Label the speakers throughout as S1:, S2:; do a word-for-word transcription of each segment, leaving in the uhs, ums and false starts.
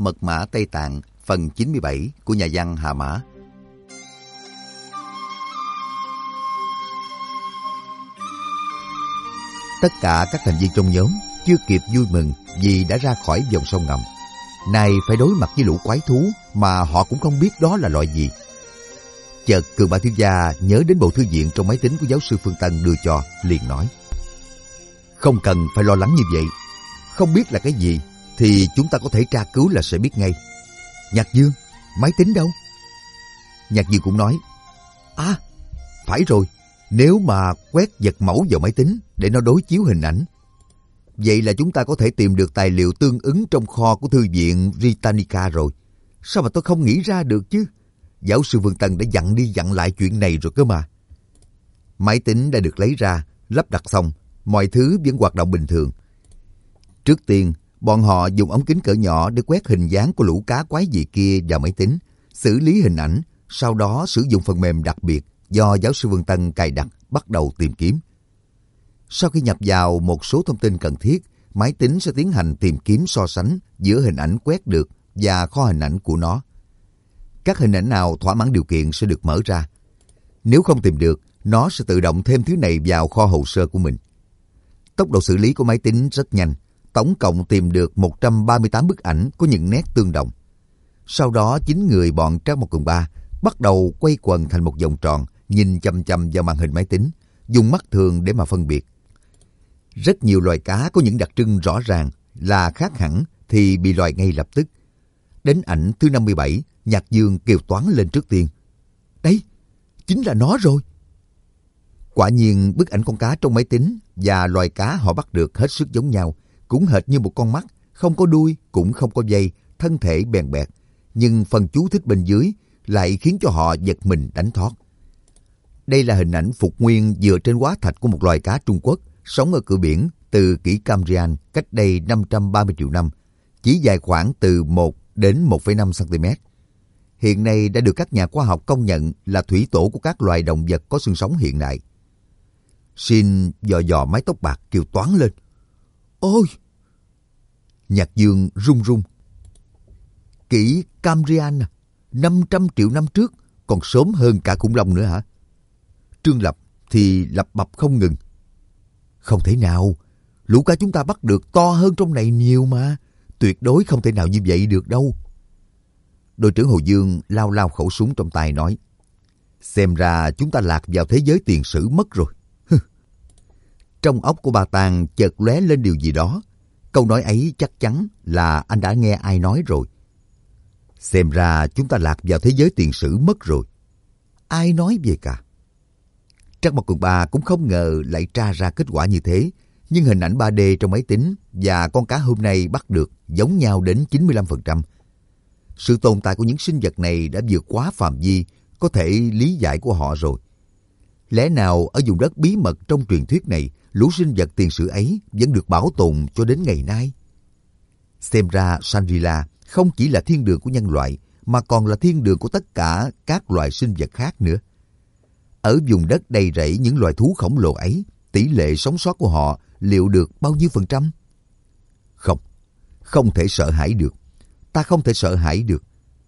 S1: Mật mã Tây Tạng phần chín mươi bảy của nhà văn Hà Mã. Tất cả các thành viên trong nhóm chưa kịp vui mừng vì đã ra khỏi dòng sông ngầm. Nay phải đối mặt với lũ quái thú mà họ cũng không biết đó là loại gì. Chợt Cường Ba Thiếu Gia nhớ đến bộ thư viện trong máy tính của giáo sư Phương Tân đưa cho, liền nói: không cần phải lo lắng như vậy. Không biết là cái gì thì chúng ta có thể tra cứu là sẽ biết ngay. Nhạc Dương, máy tính đâu? Nhạc Dương cũng nói: À, phải rồi, nếu mà quét vật mẫu vào máy tính để nó đối chiếu hình ảnh, vậy là chúng ta có thể tìm được tài liệu tương ứng trong kho của thư viện Britannica rồi. Sao mà tôi không nghĩ ra được chứ? Giáo sư Vương Tân đã dặn đi dặn lại chuyện này rồi cơ mà. Máy tính đã được lấy ra, lắp đặt xong, mọi thứ vẫn hoạt động bình thường. Trước tiên, bọn họ dùng ống kính cỡ nhỏ để quét hình dáng của lũ cá quái dị kia vào máy tính, xử lý hình ảnh, sau đó sử dụng phần mềm đặc biệt do giáo sư Vương Tân cài đặt bắt đầu tìm kiếm. Sau khi nhập vào một số thông tin cần thiết, máy tính sẽ tiến hành tìm kiếm so sánh giữa hình ảnh quét được và kho hình ảnh của nó. Các hình ảnh nào thỏa mãn điều kiện sẽ được mở ra. Nếu không tìm được, nó sẽ tự động thêm thứ này vào kho hồ sơ của mình. Tốc độ xử lý của máy tính rất nhanh, tổng cộng tìm được một trăm ba mươi tám bức ảnh có những nét tương đồng. Sau đó, chín người bọn Trác Mộc Cường Ba bắt đầu quay quần thành một vòng tròn, nhìn chằm chằm vào màn hình máy tính, dùng mắt thường để mà phân biệt. Rất nhiều loài cá có những đặc trưng rõ ràng là khác hẳn thì bị loại ngay lập tức. Đến ảnh thứ năm mươi bảy, Nhạc Dương kêu toáng lên trước tiên: Đấy, chính là nó rồi. Quả nhiên bức ảnh con cá trong máy tính và loài cá họ bắt được hết sức giống nhau, cũng hệt như một con mắt, không có đuôi, cũng không có dây, thân thể bèn bẹt, nhưng phần chú thích bên dưới lại khiến cho họ giật mình đánh thót. Đây là hình ảnh phục nguyên dựa trên hóa thạch của một loài cá Trung Quốc sống ở cửa biển từ kỷ Cambrian cách đây năm trăm ba mươi triệu năm, chỉ dài khoảng từ một đến một phẩy năm xăng-ti-mét. Hiện nay đã được các nhà khoa học công nhận là thủy tổ của các loài động vật có xương sống hiện đại. Xin dò dò mái tóc bạc kêu toáng lên: Ôi! Nhạc Dương run run. Kỷ Cambrian à, năm trăm triệu năm trước, còn sớm hơn cả khủng long nữa hả? Trương Lập thì lập bập không ngừng: Không thể nào, lũ cá chúng ta bắt được to hơn trong này nhiều mà, tuyệt đối không thể nào như vậy được đâu. Đội trưởng Hồ Dương lao lao khẩu súng trong tay nói: Xem ra chúng ta lạc vào thế giới tiền sử mất rồi. Trong óc của bà Tàng chợt lóe lên điều gì đó. Câu nói ấy chắc chắn là anh đã nghe ai nói rồi. Xem ra chúng ta lạc vào thế giới tiền sử mất rồi. Ai nói về cả? Trác Mộc Cường Ba cũng không ngờ lại tra ra kết quả như thế. Nhưng hình ảnh ba D trong máy tính và con cá hôm nay bắt được giống nhau đến chín mươi lăm phần trăm. Sự tồn tại của những sinh vật này đã vượt quá phạm vi có thể lý giải của họ rồi. Lẽ nào ở vùng đất bí mật trong truyền thuyết này, lũ sinh vật tiền sử ấy vẫn được bảo tồn cho đến ngày nay? Xem ra Shangri-La không chỉ là thiên đường của nhân loại, mà còn là thiên đường của tất cả các loài sinh vật khác nữa. Ở vùng đất đầy rẫy những loài thú khổng lồ ấy, tỷ lệ sống sót của họ liệu được bao nhiêu phần trăm? Không, không thể sợ hãi được. Ta không thể sợ hãi được.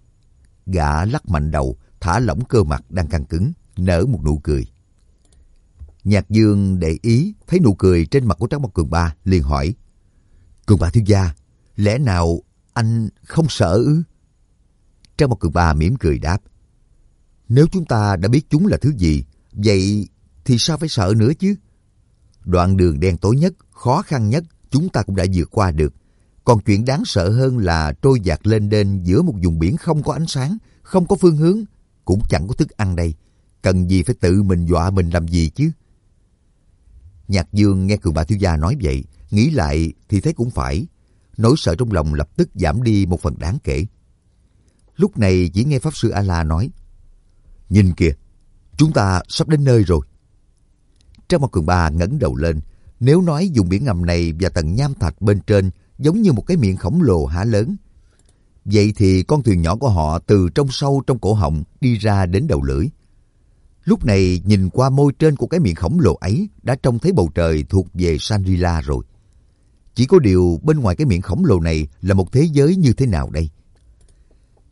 S1: Gã lắc mạnh đầu, thả lỏng cơ mặt đang căng cứng, nở một nụ cười. Nhạc Dương để ý thấy nụ cười trên mặt của Trác Mộc Cường Ba, liền hỏi: Cường Ba Thiếu Gia, lẽ nào anh không sợ ư? Trác Mộc Cường Ba mỉm cười đáp: Nếu chúng ta đã biết chúng là thứ gì, vậy thì sao phải sợ nữa chứ? Đoạn đường đen tối nhất, khó khăn nhất chúng ta cũng đã vượt qua được. Còn chuyện đáng sợ hơn là trôi dạt lên đên giữa một vùng biển không có ánh sáng, không có phương hướng, cũng chẳng có thức ăn đây. Cần gì phải tự mình dọa mình làm gì chứ? Nhạc Dương nghe Cường Ba Thiếu Gia nói vậy, nghĩ lại thì thấy cũng phải. Nỗi sợ trong lòng lập tức giảm đi một phần đáng kể. Lúc này chỉ nghe Pháp Sư A-La nói: Nhìn kìa, chúng ta sắp đến nơi rồi. Trác Mộc Cường Ba ngẩng đầu lên. Nếu nói vùng biển ngầm này và tầng nham thạch bên trên giống như một cái miệng khổng lồ há lớn, vậy thì con thuyền nhỏ của họ từ trong sâu trong cổ họng đi ra đến đầu lưỡi. Lúc này nhìn qua môi trên của cái miệng khổng lồ ấy đã trông thấy bầu trời thuộc về Shangri-La rồi. Chỉ có điều bên ngoài cái miệng khổng lồ này là một thế giới như thế nào đây?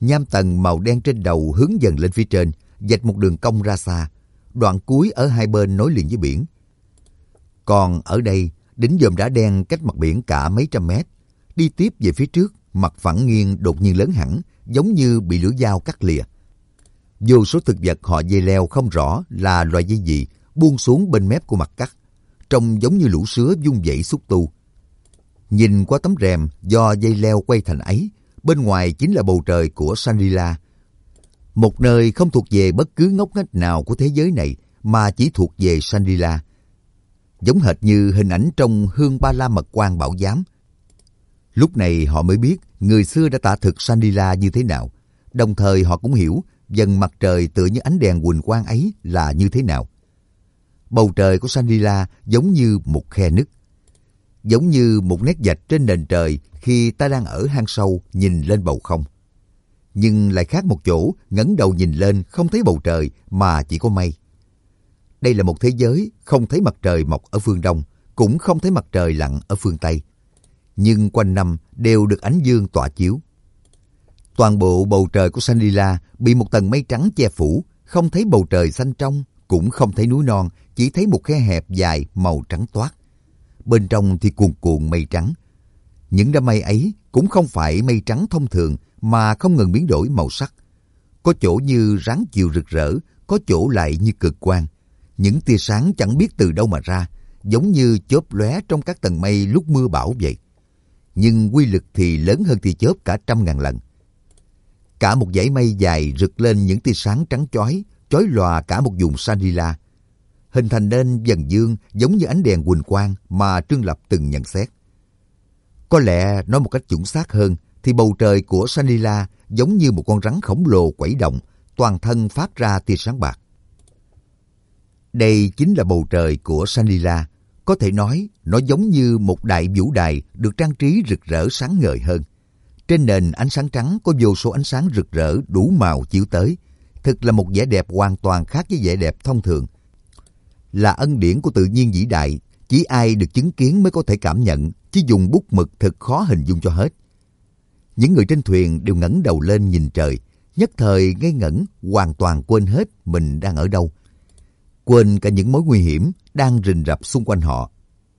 S1: Nham tầng màu đen trên đầu hướng dần lên phía trên, vạch một đường cong ra xa. Đoạn cuối ở hai bên nối liền với biển. Còn ở đây, đỉnh dòm đá đen cách mặt biển cả mấy trăm mét. Đi tiếp về phía trước, mặt phẳng nghiêng đột nhiên lớn hẳn, giống như bị lưỡi dao cắt lìa. Vô số thực vật họ dây leo không rõ là loài dây gì, buông xuống bên mép của mặt cắt, trông giống như lũ sứa vung vẩy xúc tu. Nhìn qua tấm rèm do dây leo quay thành ấy, bên ngoài chính là bầu trời của Shangri-La. Một nơi không thuộc về bất cứ ngóc ngách nào của thế giới này, mà chỉ thuộc về Shangri-La. Giống hệt như hình ảnh trong Hương Ba La Mật Quan Bảo Giám. Lúc này họ mới biết người xưa đã tả thực Shangri-La như thế nào. Đồng thời họ cũng hiểu dần mặt trời tựa như ánh đèn huỳnh quang ấy là như thế nào. Bầu trời của Shangri-La giống như một khe nứt, giống như một nét vạch trên nền trời khi ta đang ở hang sâu nhìn lên bầu không. Nhưng lại khác một chỗ, ngẩng đầu nhìn lên không thấy bầu trời mà chỉ có mây. Đây là một thế giới không thấy mặt trời mọc ở phương Đông, cũng không thấy mặt trời lặn ở phương Tây. Nhưng quanh năm đều được ánh dương tỏa chiếu. Toàn bộ bầu trời của Shangri-La bị một tầng mây trắng che phủ, không thấy bầu trời xanh trong, cũng không thấy núi non, chỉ thấy một khe hẹp dài màu trắng toát. Bên trong thì cuồn cuộn mây trắng. Những đám mây ấy cũng không phải mây trắng thông thường mà không ngừng biến đổi màu sắc. Có chỗ như ráng chiều rực rỡ, có chỗ lại như cực quang. Những tia sáng chẳng biết từ đâu mà ra, giống như chớp lóe trong các tầng mây lúc mưa bão vậy. Nhưng quy lực thì lớn hơn tia chớp cả trăm ngàn lần. Cả một dãy mây dài rực lên những tia sáng trắng chói, chói lòa cả một vùng Shangri-La, hình thành nên vầng dương giống như ánh đèn huỳnh quang mà Trương Lập từng nhận xét. Có lẽ nói một cách chuẩn xác hơn thì bầu trời của Shangri-La giống như một con rắn khổng lồ quẩy động, toàn thân phát ra tia sáng bạc. Đây chính là bầu trời của Shangri-La. Có thể nói nó giống như một đại vũ đài được trang trí rực rỡ sáng ngời hơn. Trên nền ánh sáng trắng có vô số ánh sáng rực rỡ đủ màu chiếu tới. Thực là một vẻ đẹp hoàn toàn khác với vẻ đẹp thông thường. Là ân điển của tự nhiên vĩ đại, chỉ ai được chứng kiến mới có thể cảm nhận, chứ dùng bút mực thật khó hình dung cho hết. Những người trên thuyền đều ngẩng đầu lên nhìn trời, nhất thời ngây ngẩn, hoàn toàn quên hết mình đang ở đâu. Quên cả những mối nguy hiểm đang rình rập xung quanh họ.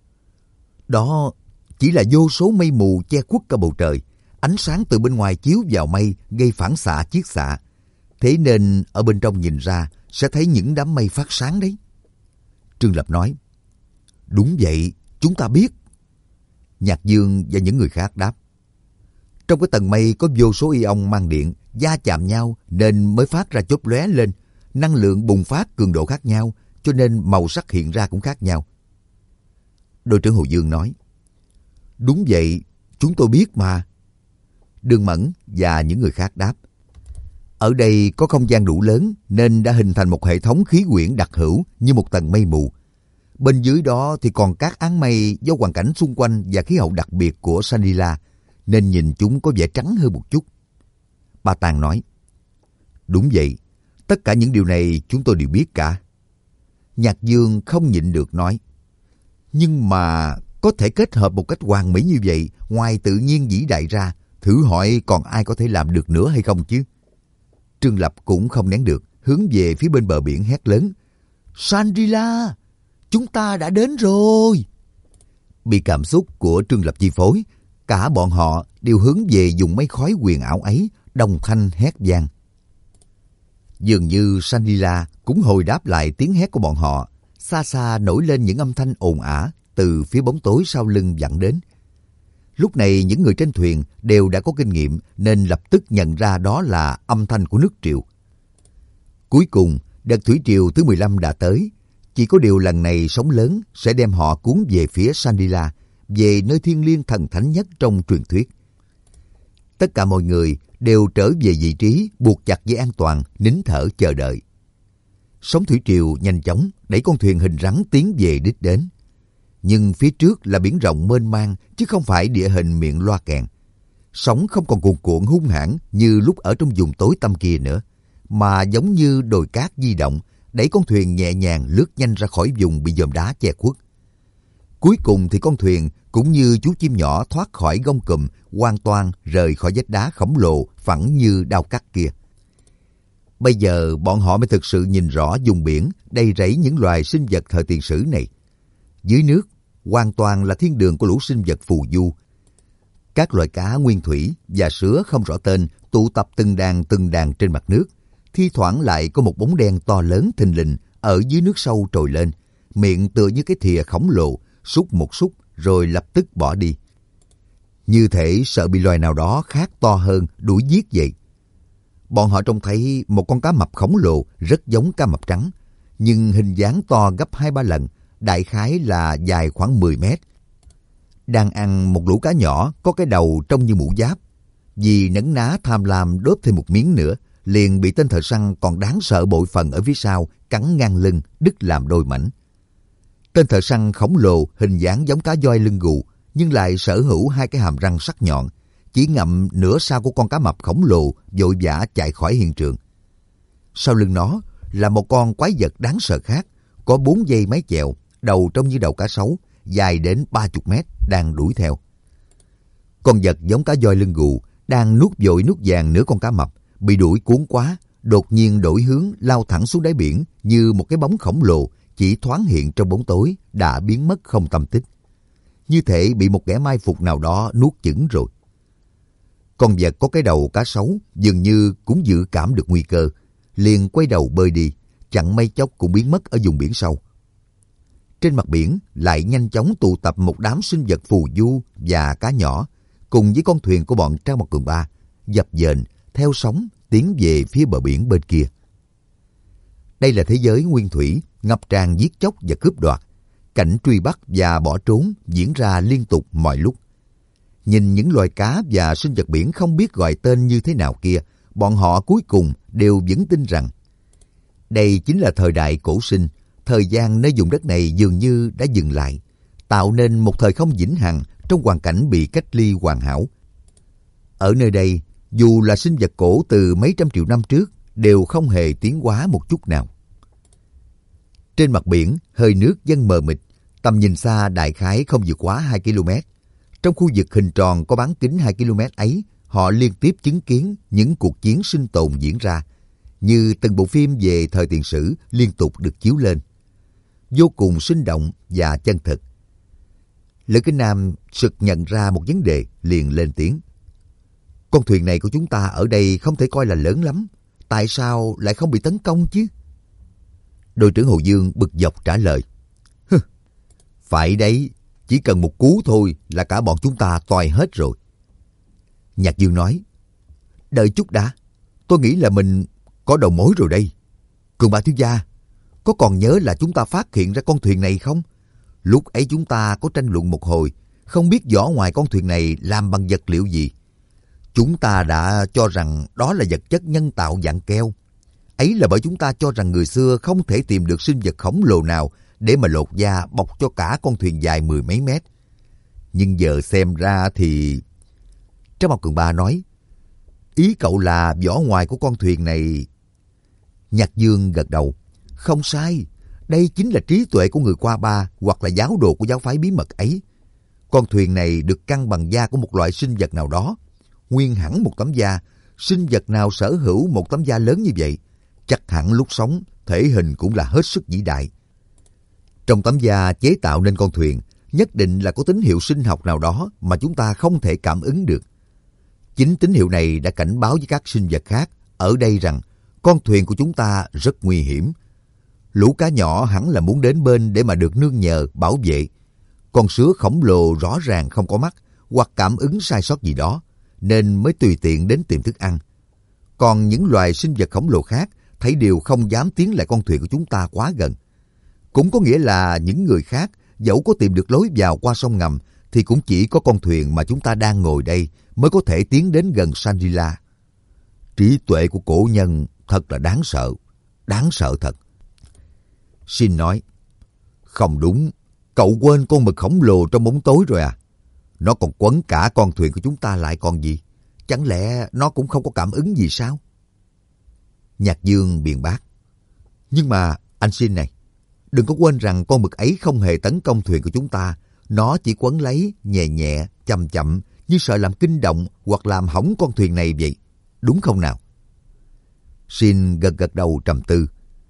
S1: Đó chỉ là vô số mây mù che khuất cả bầu trời. Ánh sáng từ bên ngoài chiếu vào mây gây phản xạ chiết xạ. Thế nên ở bên trong nhìn ra sẽ thấy những đám mây phát sáng đấy. Trương Lập nói, đúng vậy, chúng ta biết. Nhạc Dương và những người khác đáp, trong cái tầng mây có vô số ion mang điện, va chạm nhau nên mới phát ra chớp lóe lên. Năng lượng bùng phát cường độ khác nhau, cho nên màu sắc hiện ra cũng khác nhau. Đội trưởng Hồ Dương nói, đúng vậy, chúng tôi biết mà. Đường Mẫn và những người khác đáp, ở đây có không gian đủ lớn nên đã hình thành một hệ thống khí quyển đặc hữu như một tầng mây mù. Bên dưới đó thì còn các áng mây do hoàn cảnh xung quanh và khí hậu đặc biệt của Shangri-La, nên nhìn chúng có vẻ trắng hơn một chút. Ba Tàng nói, đúng vậy, tất cả những điều này chúng tôi đều biết cả. Nhạc Dương không nhịn được nói, nhưng mà có thể kết hợp một cách hoàn mỹ như vậy, ngoài tự nhiên vĩ đại ra, thử hỏi còn ai có thể làm được nữa hay không chứ? Trương Lập cũng không nén được, hướng về phía bên bờ biển hét lớn, Shangri-La, chúng ta đã đến rồi. Bị cảm xúc của Trương Lập chi phối, cả bọn họ đều hướng về dùng mấy khói huyền ảo ấy, đồng thanh hét vang. Dường như Shangri-La cũng hồi đáp lại tiếng hét của bọn họ, xa xa nổi lên những âm thanh ồn ả từ phía bóng tối sau lưng vọng đến. Lúc này những người trên thuyền đều đã có kinh nghiệm nên lập tức nhận ra đó là âm thanh của nước triều. Cuối cùng, đợt thủy triều thứ mười lăm đã tới. Chỉ có điều lần này sóng lớn sẽ đem họ cuốn về phía Shangri-La, về nơi thiêng liêng thần thánh nhất trong truyền thuyết. Tất cả mọi người đều trở về vị trí, buộc chặt dây an toàn, nín thở chờ đợi. Sóng thủy triều nhanh chóng đẩy con thuyền hình rắn tiến về đích đến. Nhưng phía trước là biển rộng mênh mang, chứ không phải địa hình miệng loa kèn. Sóng không còn cuồn cuộn hung hãn như lúc ở trong vùng tối tăm kia nữa, mà giống như đồi cát di động, đẩy con thuyền nhẹ nhàng lướt nhanh ra khỏi vùng bị dòm đá che khuất. Cuối cùng thì con thuyền cũng như chú chim nhỏ thoát khỏi gông cùm, hoàn toàn rời khỏi vách đá khổng lồ phẳng như đao cắt kia. Bây giờ bọn họ mới thực sự nhìn rõ vùng biển đầy rẫy những loài sinh vật thời tiền sử này. Dưới nước, hoàn toàn là thiên đường của lũ sinh vật phù du. Các loài cá nguyên thủy và sứa không rõ tên tụ tập từng đàn từng đàn trên mặt nước. Thi thoảng lại có một bóng đen to lớn thình lình ở dưới nước sâu trồi lên, miệng tựa như cái thìa khổng lồ, xúc một xúc rồi lập tức bỏ đi. Như thể sợ bị loài nào đó khác to hơn đuổi giết vậy. Bọn họ trông thấy một con cá mập khổng lồ rất giống cá mập trắng, nhưng hình dáng to gấp hai ba lần, đại khái là dài khoảng mười mét. Đang ăn một lũ cá nhỏ có cái đầu trông như mũ giáp. Vì nấn ná tham lam đốt thêm một miếng nữa, liền bị tên thợ săn còn đáng sợ bội phần ở phía sau cắn ngang lưng, đứt làm đôi mảnh. Tên thợ săn khổng lồ hình dáng giống cá voi lưng gù, nhưng lại sở hữu hai cái hàm răng sắc nhọn, chỉ ngậm nửa sau của con cá mập khổng lồ vội vã chạy khỏi hiện trường. Sau lưng nó là một con quái vật đáng sợ khác, có bốn dây mái chèo, đầu trông như đầu cá sấu, dài đến ba mươi mét, đang đuổi theo. Con vật giống cá voi lưng gù đang nuốt vội nuốt vàng nửa con cá mập, bị đuổi cuốn quá, đột nhiên đổi hướng lao thẳng xuống đáy biển như một cái bóng khổng lồ chỉ thoáng hiện trong bóng tối đã biến mất không tâm tích. Như thể bị một kẻ mai phục nào đó nuốt chửng rồi. Con vật có cái đầu cá sấu dường như cũng dự cảm được nguy cơ, liền quay đầu bơi đi, chẳng mấy chốc cũng biến mất ở vùng biển sâu. Trên mặt biển lại nhanh chóng tụ tập một đám sinh vật phù du và cá nhỏ, cùng với con thuyền của bọn Trang Mộc Cường Ba, dập dềnh theo sóng tiến về phía bờ biển bên kia. Đây là thế giới nguyên thủy, ngập tràn giết chóc và cướp đoạt. Cảnh truy bắt và bỏ trốn diễn ra liên tục mọi lúc. Nhìn những loài cá và sinh vật biển không biết gọi tên như thế nào kia, bọn họ cuối cùng đều vững tin rằng đây chính là thời đại cổ sinh, thời gian nơi vùng đất này dường như đã dừng lại, tạo nên một thời không vĩnh hằng trong hoàn cảnh bị cách ly hoàn hảo. Ở nơi đây, dù là sinh vật cổ từ mấy trăm triệu năm trước, đều không hề tiến hóa một chút nào. Trên mặt biển, hơi nước vẫn mờ mịt, tầm nhìn xa đại khái không vượt quá hai ki lô mét. Trong khu vực hình tròn có bán kính hai ki lô mét ấy, họ liên tiếp chứng kiến những cuộc chiến sinh tồn diễn ra, như từng bộ phim về thời tiền sử liên tục được chiếu lên. Vô cùng sinh động và chân thực. Lữ Kính Nam sực nhận ra một vấn đề, liền lên tiếng. Con thuyền này của chúng ta ở đây không thể coi là lớn lắm. Tại sao lại không bị tấn công chứ? Đội trưởng Hồ Dương bực dọc trả lời. Phải đấy, chỉ cần một cú thôi là cả bọn chúng ta toài hết rồi. Nhạc Dương nói. Đợi chút đã, tôi nghĩ là mình có đầu mối rồi đây. Cường Ba thiếu gia, có còn nhớ là chúng ta phát hiện ra con thuyền này không? Lúc ấy chúng ta có tranh luận một hồi, không biết vỏ ngoài con thuyền này làm bằng vật liệu gì. Chúng ta đã cho rằng đó là vật chất nhân tạo dạng keo. Ấy là bởi chúng ta cho rằng người xưa không thể tìm được sinh vật khổng lồ nào để mà lột da bọc cho cả con thuyền dài mười mấy mét. Nhưng giờ xem ra thì... Trác Mộc Cường Ba nói, ý cậu là vỏ ngoài của con thuyền này... Nhạc Dương gật đầu. Không sai, đây chính là trí tuệ của người Qua Ba hoặc là giáo đồ của giáo phái bí mật ấy. Con thuyền này được căng bằng da của một loại sinh vật nào đó. Nguyên hẳn một tấm da, sinh vật nào sở hữu một tấm da lớn như vậy, chắc hẳn lúc sống, thể hình cũng là hết sức vĩ đại. Trong tấm da chế tạo nên con thuyền, nhất định là có tín hiệu sinh học nào đó mà chúng ta không thể cảm ứng được. Chính tín hiệu này đã cảnh báo với các sinh vật khác ở đây rằng con thuyền của chúng ta rất nguy hiểm. Lũ cá nhỏ hẳn là muốn đến bên để mà được nương nhờ, bảo vệ. Con sứa khổng lồ rõ ràng không có mắt hoặc cảm ứng sai sót gì đó, nên mới tùy tiện đến tìm thức ăn. Còn những loài sinh vật khổng lồ khác thấy điều không dám tiến lại con thuyền của chúng ta quá gần. Cũng có nghĩa là những người khác dẫu có tìm được lối vào qua sông ngầm thì cũng chỉ có con thuyền mà chúng ta đang ngồi đây mới có thể tiến đến gần Shangri-La. Trí tuệ của cổ nhân thật là đáng sợ, đáng sợ thật. Shin nói, không đúng, cậu quên con mực khổng lồ trong bóng tối rồi à? Nó còn quấn cả con thuyền của chúng ta lại còn gì? Chẳng lẽ nó cũng không có cảm ứng gì sao? Nhạc Dương biện bác. Nhưng mà anh Shin này, đừng có quên rằng con mực ấy không hề tấn công thuyền của chúng ta, Nó chỉ quấn lấy, nhẹ nhẹ, chậm chậm, như sợ làm kinh động hoặc làm hỏng con thuyền này vậy. Đúng không nào? Shin gật gật đầu trầm tư.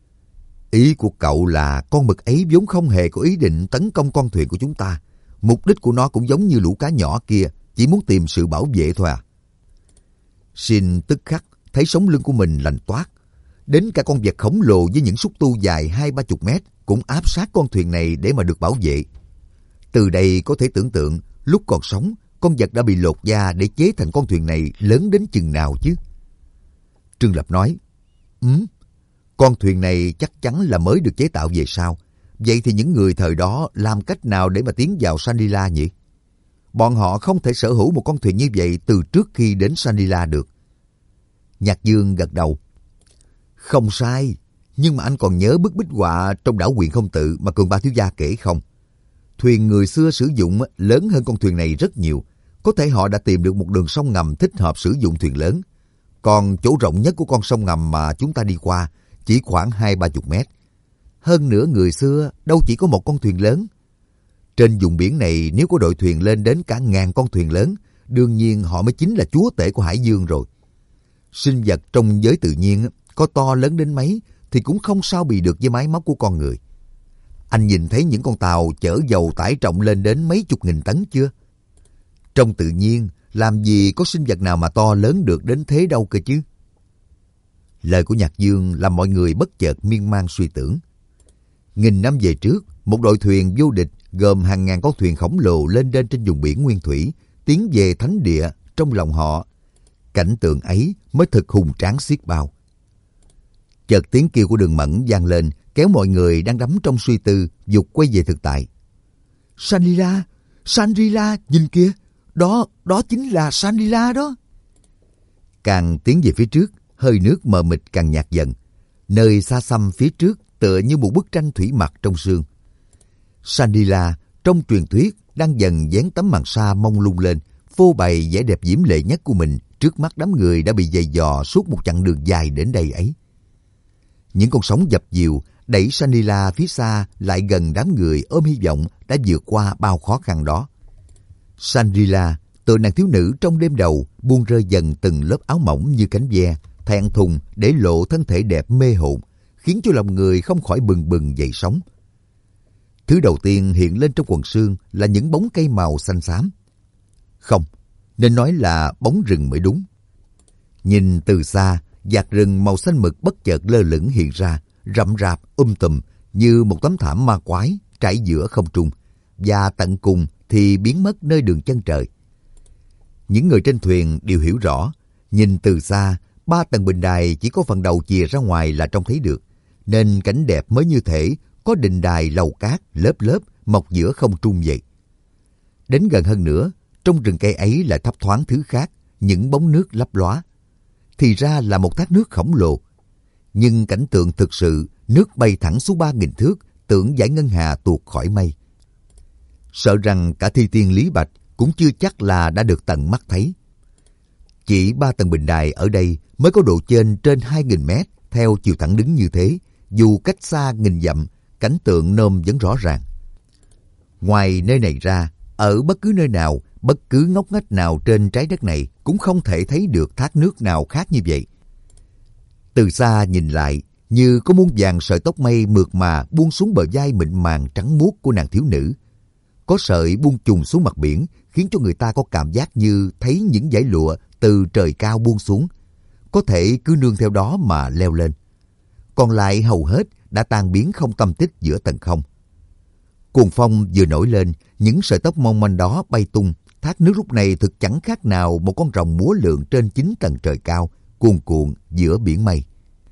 S1: Ý của cậu là con mực ấy vốn không hề có ý định tấn công con thuyền của chúng ta. Mục đích của nó cũng giống như lũ cá nhỏ kia, chỉ muốn tìm sự bảo vệ thôi à? Shin tức khắc thấy sống lưng của mình lạnh toát. Đến cả con vật khổng lồ với những xúc tu dài hai ba chục mét cũng áp sát con thuyền này để mà được bảo vệ. Từ đây có thể tưởng tượng lúc còn sống, con vật đã bị lột da để chế thành con thuyền này lớn đến chừng nào chứ? Trương Lập nói, Ừ, con thuyền này chắc chắn là mới được chế tạo về sau. Vậy thì những người thời đó làm cách nào để mà tiến vào Shangri-La nhỉ? Bọn họ không thể sở hữu một con thuyền như vậy từ trước khi đến Shangri-La được. Nhạc Dương gật đầu. Không sai, nhưng mà anh còn nhớ bức bích họa trong đảo Quyền Không Tự mà Cường Ba thiếu gia kể không? Thuyền người xưa sử dụng lớn hơn con thuyền này rất nhiều. Có thể họ đã tìm được một đường sông ngầm thích hợp sử dụng thuyền lớn. Còn chỗ rộng nhất của con sông ngầm mà chúng ta đi qua chỉ khoảng hai ba chục mét. Hơn nữa người xưa đâu chỉ có một con thuyền lớn. Trên vùng biển này nếu có đội thuyền lên đến cả ngàn con thuyền lớn, đương nhiên họ mới chính là chúa tể của hải dương rồi. Sinh vật trong giới tự nhiên có to lớn đến mấy thì cũng không sao bì được với máy móc của con người. Anh nhìn thấy những con tàu chở dầu tải trọng lên đến mấy chục nghìn tấn chưa? Trong tự nhiên, làm gì có sinh vật nào mà to lớn được đến thế đâu cơ chứ? Lời của Nhạc Dương làm mọi người bất chợt miên man suy tưởng. Nghìn năm về trước, một đội thuyền vô địch gồm hàng ngàn con thuyền khổng lồ lên đên trên vùng biển nguyên thủy, tiến về thánh địa trong lòng họ. Cảnh tượng ấy mới thực hùng tráng xiết bao. Chợt tiếng kêu của Đường Mẫn vang lên, kéo mọi người đang đắm trong suy tư, giục quay về thực tại. Shangri-La, Shangri-La, nhìn kìa, đó, đó chính là Shangri-La đó. Càng tiến về phía trước, hơi nước mờ mịt càng nhạt dần. Nơi xa xăm phía trước tựa như một bức tranh thủy mặc trong sương. Shangri-La trong truyền thuyết đang dần dán tấm màn sa mông lung lên, phô bày vẻ đẹp diễm lệ nhất của mình trước mắt đám người đã bị giày dò suốt một chặng đường dài đến đây ấy. Những con sóng dập dìu đẩy Shangri-La phía xa lại gần đám người ôm hy vọng đã vượt qua bao khó khăn đó. Shangri-La, tựa nàng thiếu nữ trong đêm đầu, buông rơi dần từng lớp áo mỏng như cánh ve, thẹn thùng để lộ thân thể đẹp mê hồn, khiến cho lòng người không khỏi bừng bừng dậy sóng. Thứ đầu tiên hiện lên trong quần sương là những bóng cây màu xanh xám. Không, nên nói là bóng rừng mới đúng. Nhìn từ xa, dạt rừng màu xanh mực bất chợt lơ lửng hiện ra, rậm rạp um tùm như một tấm thảm ma quái trải giữa không trung, và tận cùng thì biến mất nơi đường chân trời. Những người trên thuyền đều hiểu rõ, nhìn từ xa, ba tầng bình đài chỉ có phần đầu chìa ra ngoài là trông thấy được, nên cảnh đẹp mới như thể có đình đài lầu cát lớp lớp mọc giữa không trung vậy. Đến gần hơn nữa, trong rừng cây ấy lại thấp thoáng thứ khác, những bóng nước lấp lóa. Thì ra là một thác nước khổng lồ. Nhưng cảnh tượng thực sự, nước bay thẳng xuống ba nghìn thước, tưởng dải ngân hà tuột khỏi mây. Sợ rằng cả Thi Tiên Lý Bạch cũng chưa chắc là đã được tận mắt thấy. Chỉ ba tầng bình đài ở đây mới có độ trên trên hai nghìn mét theo chiều thẳng đứng như thế, dù cách xa nghìn dặm, cảnh tượng nôm vẫn rõ ràng. Ngoài nơi này ra, ở bất cứ nơi nào, bất cứ ngóc ngách nào trên trái đất này cũng không thể thấy được thác nước nào khác như vậy. Từ xa nhìn lại, như có muôn vàng sợi tóc mây mượt mà buông xuống bờ vai mịn màng trắng muốt của nàng thiếu nữ. Có sợi buông trùng xuống mặt biển, khiến cho người ta có cảm giác như thấy những dải lụa từ trời cao buông xuống, có thể cứ nương theo đó mà leo lên. Còn lại hầu hết đã tan biến không tâm tích giữa tầng không. Cuồng phong vừa nổi lên, những sợi tóc mong manh đó bay tung, thác nước lúc này thực chẳng khác nào một con rồng múa lượn trên chín tầng trời cao, cuồn cuộn giữa biển mây.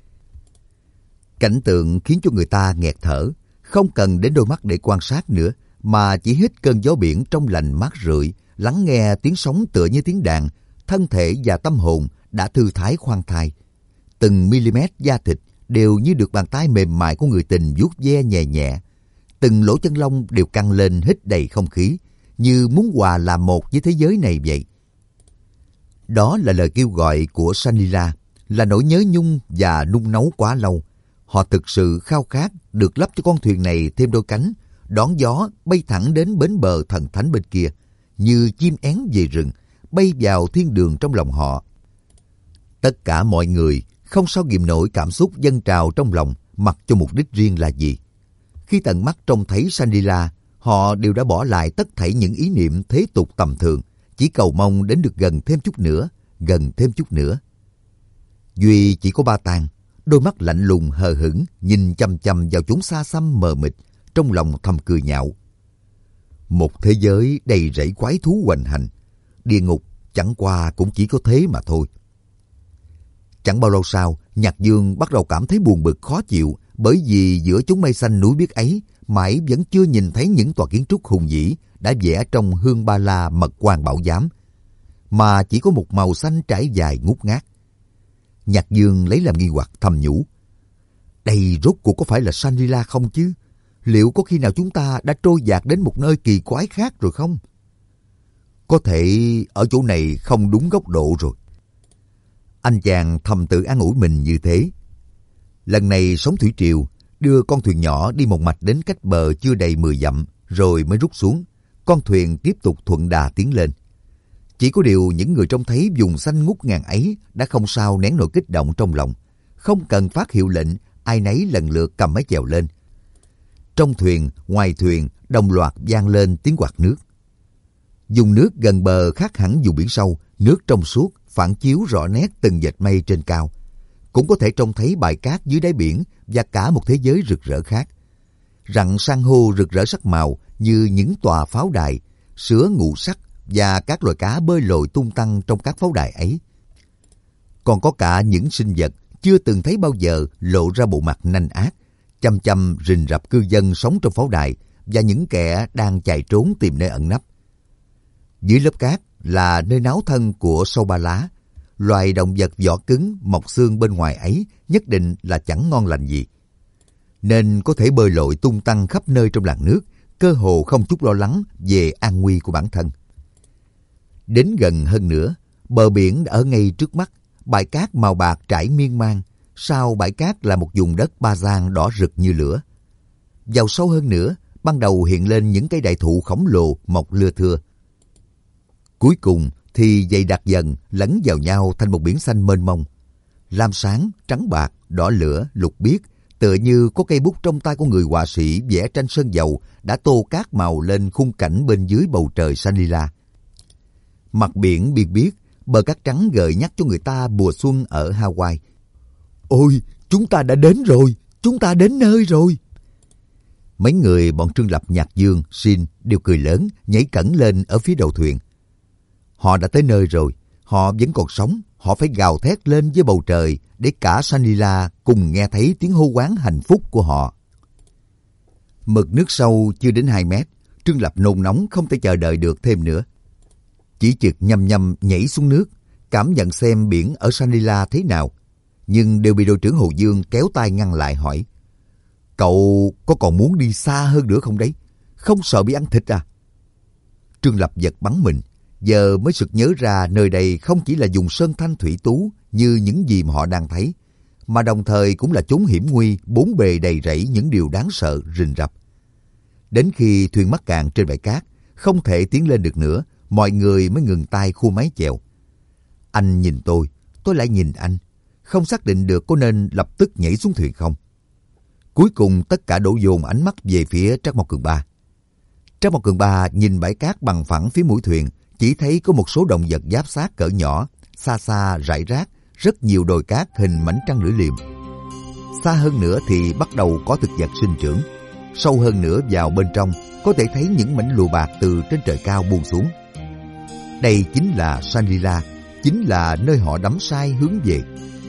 S1: Cảnh tượng khiến cho người ta nghẹt thở, không cần đến đôi mắt để quan sát nữa, mà chỉ hít cơn gió biển trong lành mát rượi, lắng nghe tiếng sóng tựa như tiếng đàn, thân thể và tâm hồn đã thư thái khoan thai. Từng mm da thịt đều như được bàn tay mềm mại của người tình vuốt ve nhẹ nhẹ. Từng lỗ chân lông đều căng lên hít đầy không khí, như muốn hòa làm một với thế giới này vậy. Đó là lời kêu gọi của Shangri-La, là nỗi nhớ nhung và nung nấu quá lâu. Họ thực sự khao khát được lắp cho con thuyền này thêm đôi cánh, đón gió bay thẳng đến bến bờ thần thánh bên kia, như chim én về rừng, bay vào thiên đường trong lòng họ. Tất cả mọi người không sao ghìm nổi cảm xúc dâng trào trong lòng, mặc cho mục đích riêng là gì. Khi tận mắt trông thấy Shangri-La, họ đều đã bỏ lại tất thảy những ý niệm thế tục tầm thường, chỉ cầu mong đến được gần thêm chút nữa, gần thêm chút nữa. Duy chỉ có Ba Tàng, đôi mắt lạnh lùng hờ hững nhìn chăm chăm vào chốn xa xăm mờ mịt, trong lòng thầm cười nhạo. Một thế giới đầy rẫy quái thú hoành hành, địa ngục chẳng qua cũng chỉ có thế mà thôi. Chẳng bao lâu sau, Nhạc Dương bắt đầu cảm thấy buồn bực khó chịu, bởi vì giữa chốn mây xanh núi biếc ấy, mãi vẫn chưa nhìn thấy những tòa kiến trúc hùng vĩ đã vẽ trong Hương Ba La Mật Quan Bảo Giám, mà chỉ có một màu xanh trải dài ngút ngát. Nhạc Dương lấy làm nghi hoặc thầm nhủ. Đây rốt cuộc có phải là Shangri-La không chứ? Liệu có khi nào chúng ta đã trôi dạt đến một nơi kỳ quái khác rồi không? Có thể ở chỗ này không đúng góc độ rồi. Anh chàng thầm tự an ủi mình như thế. Lần này sóng thủy triều đưa con thuyền nhỏ đi một mạch đến cách bờ chưa đầy mười dặm, rồi mới rút xuống. Con thuyền tiếp tục thuận đà tiến lên. Chỉ có điều những người trông thấy vùng xanh ngút ngàn ấy đã không sao nén nổi kích động trong lòng. Không cần phát hiệu lệnh, ai nấy lần lượt cầm mái chèo lên. Trong thuyền, ngoài thuyền, đồng loạt vang lên tiếng quạt nước. Vùng nước gần bờ khác hẳn vùng biển sâu, nước trong suốt, phản chiếu rõ nét từng vệt mây trên cao. Cũng có thể trông thấy bãi cát dưới đáy biển và cả một thế giới rực rỡ khác. Rặng san hô rực rỡ sắc màu như những tòa pháo đài, sứa ngũ sắc và các loài cá bơi lội tung tăng trong các pháo đài ấy. Còn có cả những sinh vật chưa từng thấy bao giờ lộ ra bộ mặt nanh ác, chăm chăm rình rập cư dân sống trong pháo đài và những kẻ đang chạy trốn tìm nơi ẩn nấp. Dưới lớp cát là nơi náo thân của sâu ba lá. Loài động vật vỏ cứng, mọc xương bên ngoài ấy nhất định là chẳng ngon lành gì. Nên có thể bơi lội tung tăng khắp nơi trong làn nước, cơ hồ không chút lo lắng về an nguy của bản thân. Đến gần hơn nữa, bờ biển đã ở ngay trước mắt, bãi cát màu bạc trải miên man. Sau bãi cát là một vùng đất ba gian đỏ rực như lửa. Vào sâu hơn nữa, ban đầu hiện lên những cây đại thụ khổng lồ mọc lưa thưa. Cuối cùng thì dày đặc dần lẫn vào nhau thành một biển xanh mênh mông. Lam sáng, trắng bạc, đỏ lửa, lục biếc, tựa như có cây bút trong tay của người họa sĩ vẽ tranh sơn dầu đã tô cát màu lên khung cảnh bên dưới bầu trời Shangri-La. Mặt biển biên biếc, bờ cát trắng gợi nhắc cho người ta mùa xuân ở Hawaii. Ôi, chúng ta đã đến rồi, chúng ta đến nơi rồi. Mấy người bọn Trương Lập, Nhạc Dương, Sin đều cười lớn, nhảy cẫng lên ở phía đầu thuyền. Họ đã tới nơi rồi, họ vẫn còn sống, họ phải gào thét lên với bầu trời để cả Shangri-La cùng nghe thấy tiếng hô hoán hạnh phúc của họ. Mực nước sâu chưa đến hai mét, Trương Lập nôn nóng không thể chờ đợi được thêm nữa. Chỉ chực nhăm nhăm nhảy xuống nước, cảm nhận xem biển ở Shangri-La thế nào, nhưng đều bị đội trưởng Hồ Dương kéo tay ngăn lại hỏi. Cậu có còn muốn đi xa hơn nữa không đấy? Không sợ bị ăn thịt à? Trương Lập giật bắn mình, giờ mới sực nhớ ra nơi đây không chỉ là vùng sơn thanh thủy tú như những gì mà họ đang thấy, mà đồng thời cũng là chốn hiểm nguy, bốn bề đầy rẫy những điều đáng sợ rình rập. Đến khi thuyền mắc cạn trên bãi cát, không thể tiến lên được nữa, mọi người mới ngừng tay khua mái chèo. Anh nhìn tôi, tôi lại nhìn anh, không xác định được có nên lập tức nhảy xuống thuyền không. Cuối cùng tất cả đổ dồn ánh mắt về phía Trác Mộc Cường Ba. Trác Mộc Cường Ba nhìn bãi cát bằng phẳng phía mũi thuyền, chỉ thấy có một số động vật giáp xác cỡ nhỏ, xa xa rải rác, rất nhiều đồi cát hình mảnh trăng lưỡi liềm. Xa hơn nữa thì bắt đầu có thực vật sinh trưởng. Sâu hơn nữa vào bên trong, có thể thấy những mảnh lụa bạc từ trên trời cao buông xuống. Đây chính là Shangri-La, chính là nơi họ đắm say hướng về.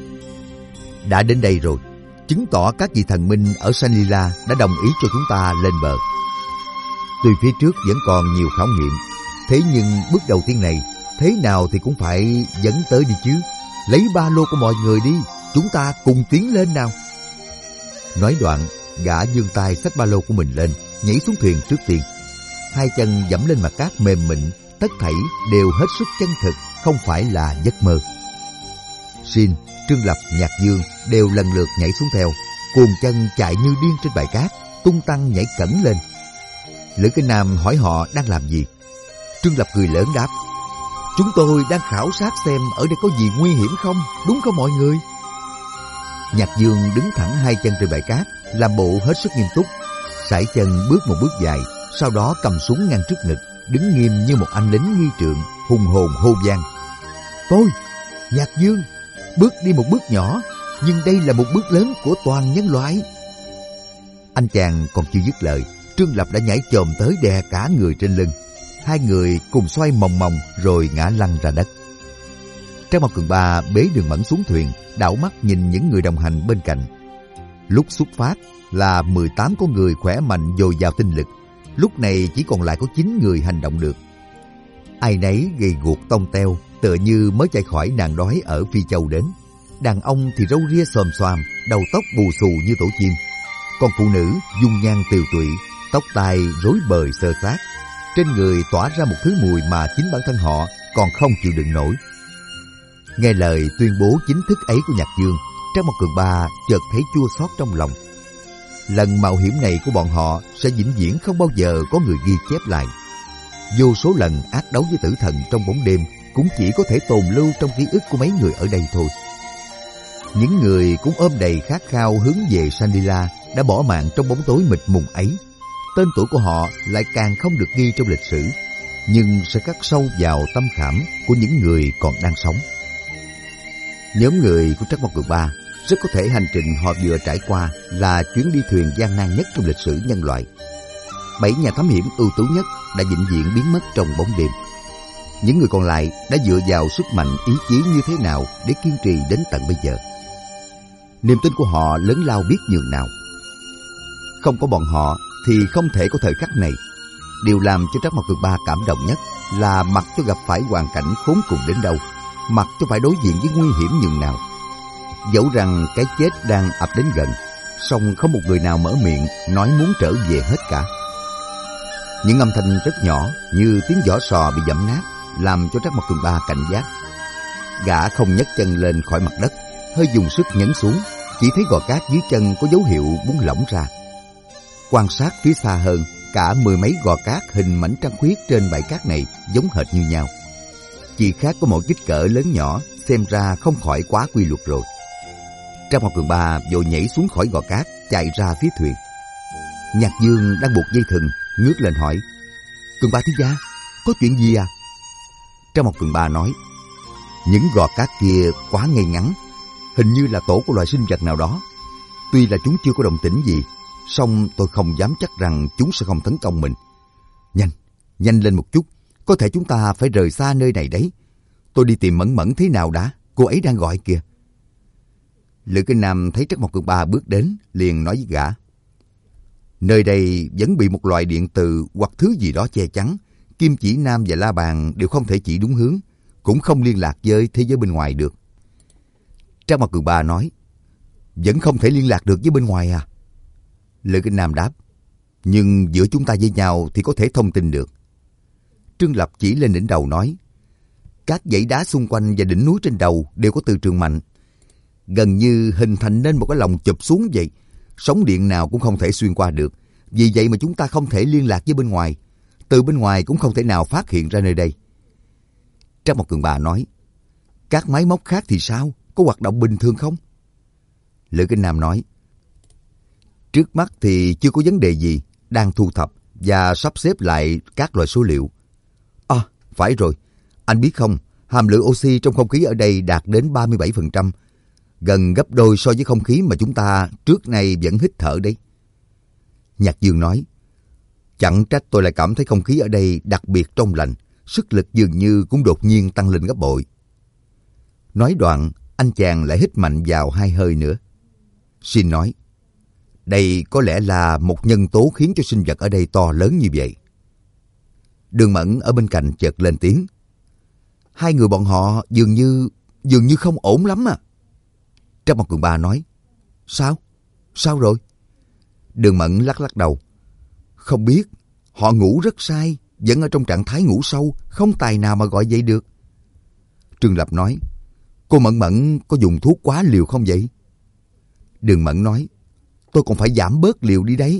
S1: Đã đến đây rồi, chứng tỏ các vị thần minh ở Shangri-La đã đồng ý cho chúng ta lên bờ. Tuy phía trước vẫn còn nhiều khảo nghiệm, thế nhưng bước đầu tiên này, thế nào thì cũng phải dẫn tới đi chứ. Lấy ba lô của mọi người đi, chúng ta cùng tiến lên nào. Nói đoạn, gã giương tay xách ba lô của mình lên, nhảy xuống thuyền trước tiên. Hai chân dẫm lên mặt cát mềm mịn, tất thảy đều hết sức chân thực, không phải là giấc mơ. Sin, Trương Lập, Nhạc Dương đều lần lượt nhảy xuống theo, cuồng chân chạy như điên trên bãi cát, tung tăng nhảy cẫng lên. Lữ Kinh Nam hỏi họ đang làm gì. Trương Lập cười lớn đáp: Chúng tôi đang khảo sát xem ở đây có gì nguy hiểm không, đúng không mọi người? Nhạc Dương đứng thẳng hai chân trên bãi cát, làm bộ hết sức nghiêm túc, sải chân bước một bước dài, sau đó cầm súng ngăn trước ngực, đứng nghiêm như một anh lính nghi trượng, hùng hồn hô vang: Tôi, Nhạc Dương, bước đi một bước nhỏ, nhưng đây là một bước lớn của toàn nhân loại. Anh chàng còn chưa dứt lời, Trương Lập đã nhảy chồm tới đè cả người trên lưng. Hai người cùng xoay mòng mòng rồi ngã lăn ra đất. Trang Mộc Cường Ba bế Đường Mẫn xuống thuyền, đảo mắt nhìn những người đồng hành bên cạnh. Lúc xuất phát là mười tám con người khỏe mạnh dồi dào tinh lực, lúc này chỉ còn lại có chín người hành động được. Ai nấy gầy guộc tông teo, tựa như mới chạy khỏi nạn đói ở Phi Châu đến. Đàn ông thì râu ria xòm xoàm, đầu tóc bù xù như tổ chim. Còn phụ nữ dung nhan tiều tụy, tóc tai rối bời xơ xác, trên người tỏa ra một thứ mùi mà chính bản thân họ còn không chịu đựng nổi. Nghe lời tuyên bố chính thức ấy của Nhạc Dương, Trang Mộc Cường Ba chợt thấy chua xót trong lòng. Lần mạo hiểm này của bọn họ sẽ vĩnh viễn không bao giờ có người ghi chép lại. Vô số lần ác đấu với tử thần trong bóng đêm cũng chỉ có thể tồn lưu trong ký ức của mấy người ở đây thôi. Những người cũng ôm đầy khát khao hướng về Shangri-La đã bỏ mạng trong bóng tối mịt mùng ấy. Tên tuổi của họ lại càng không được ghi trong lịch sử, nhưng sẽ khắc sâu vào tâm khảm của những người còn đang sống. Nhóm người của Trắc Mộc Cường Ba rất có thể hành trình họ vừa trải qua là chuyến đi thuyền gian nan nhất trong lịch sử nhân loại. Bảy nhà thám hiểm ưu tú nhất đã vĩnh viễn biến mất trong bóng đêm. Những người còn lại đã dựa vào sức mạnh ý chí như thế nào để kiên trì đến tận bây giờ. Niềm tin của họ lớn lao biết nhường nào. Không có bọn họ thì không thể có thời khắc này. Điều làm cho Trắc Mộc Cường Ba cảm động nhất là mặc cho gặp phải hoàn cảnh khốn cùng đến đâu, mặc cho phải đối diện với nguy hiểm nhường nào. Dẫu rằng cái chết đang ập đến gần, song không một người nào mở miệng nói muốn trở về hết cả. Những âm thanh rất nhỏ như tiếng vỏ sò bị giẫm nát làm cho Trắc Mộc Cường Ba cảnh giác. Gã không nhấc chân lên khỏi mặt đất, hơi dùng sức nhấn xuống, chỉ thấy gò cát dưới chân có dấu hiệu muốn lỏng ra. Quan sát phía xa hơn, cả mười mấy gò cát hình mảnh trăng khuyết trên bãi cát này giống hệt như nhau. Chỉ khác có một kích cỡ lớn nhỏ, xem ra không khỏi quá quy luật rồi. Trang Mộc Cường Ba vội nhảy xuống khỏi gò cát, chạy ra phía thuyền. Nhạc Dương đang buộc dây thừng, ngước lên hỏi: Cường Ba thiếu gia, có chuyện gì à? Trang Mộc Cường Ba nói: Những gò cát kia quá ngay ngắn, hình như là tổ của loài sinh vật nào đó. Tuy là chúng chưa có động tĩnh gì, song tôi không dám chắc rằng chúng sẽ không tấn công mình. Nhanh, nhanh lên một chút, có thể chúng ta phải rời xa nơi này đấy. Tôi đi tìm Mẫn Mẫn thế nào đã, cô ấy đang gọi kìa. Lữ Kinh Nam thấy Trắc Mộc Cường Ba bước đến, liền nói với gã: Nơi đây vẫn bị một loại điện từ hoặc thứ gì đó che chắn. Kim Chỉ Nam và La Bàn đều không thể chỉ đúng hướng, cũng không liên lạc với thế giới bên ngoài được. Trắc Mộc Cường Ba nói: Vẫn không thể liên lạc được với bên ngoài à? Lữ Kinh Nam đáp: Nhưng giữa chúng ta với nhau thì có thể thông tin được. Trương Lập chỉ lên đỉnh đầu nói: Các dãy đá xung quanh và đỉnh núi trên đầu đều có từ trường mạnh, gần như hình thành nên một cái lồng chụp xuống vậy. Sóng điện nào cũng không thể xuyên qua được. Vì vậy mà chúng ta không thể liên lạc với bên ngoài. Từ bên ngoài cũng không thể nào phát hiện ra nơi đây. Trắc Mộc Cường Ba nói: Các máy móc khác thì sao? Có hoạt động bình thường không? Lữ Kinh Nam nói: Trước mắt thì chưa có vấn đề gì, đang thu thập và sắp xếp lại các loại số liệu. À, phải rồi, anh biết không, hàm lượng oxy trong không khí ở đây đạt đến ba mươi bảy phần trăm, gần gấp đôi so với không khí mà chúng ta trước nay vẫn hít thở đấy. Nhạc Dương nói: Chẳng trách tôi lại cảm thấy không khí ở đây đặc biệt trong lành, sức lực dường như cũng đột nhiên tăng lên gấp bội. Nói đoạn, anh chàng lại hít mạnh vào hai hơi nữa. Xin nói: Đây có lẽ là một nhân tố khiến cho sinh vật ở đây to lớn như vậy. Đường Mẫn ở bên cạnh chợt lên tiếng: Hai người bọn họ dường như dường như không ổn lắm à. Trắc Mộc Cường Ba nói: Sao? Sao rồi? Đường Mẫn lắc lắc đầu: Không biết, họ ngủ rất say, vẫn ở trong trạng thái ngủ sâu, không tài nào mà gọi dậy được. Trương Lập nói: Cô Mẫn Mẫn có dùng thuốc quá liều không vậy? Đường Mẫn nói: Tôi còn phải giảm bớt liều đi đấy.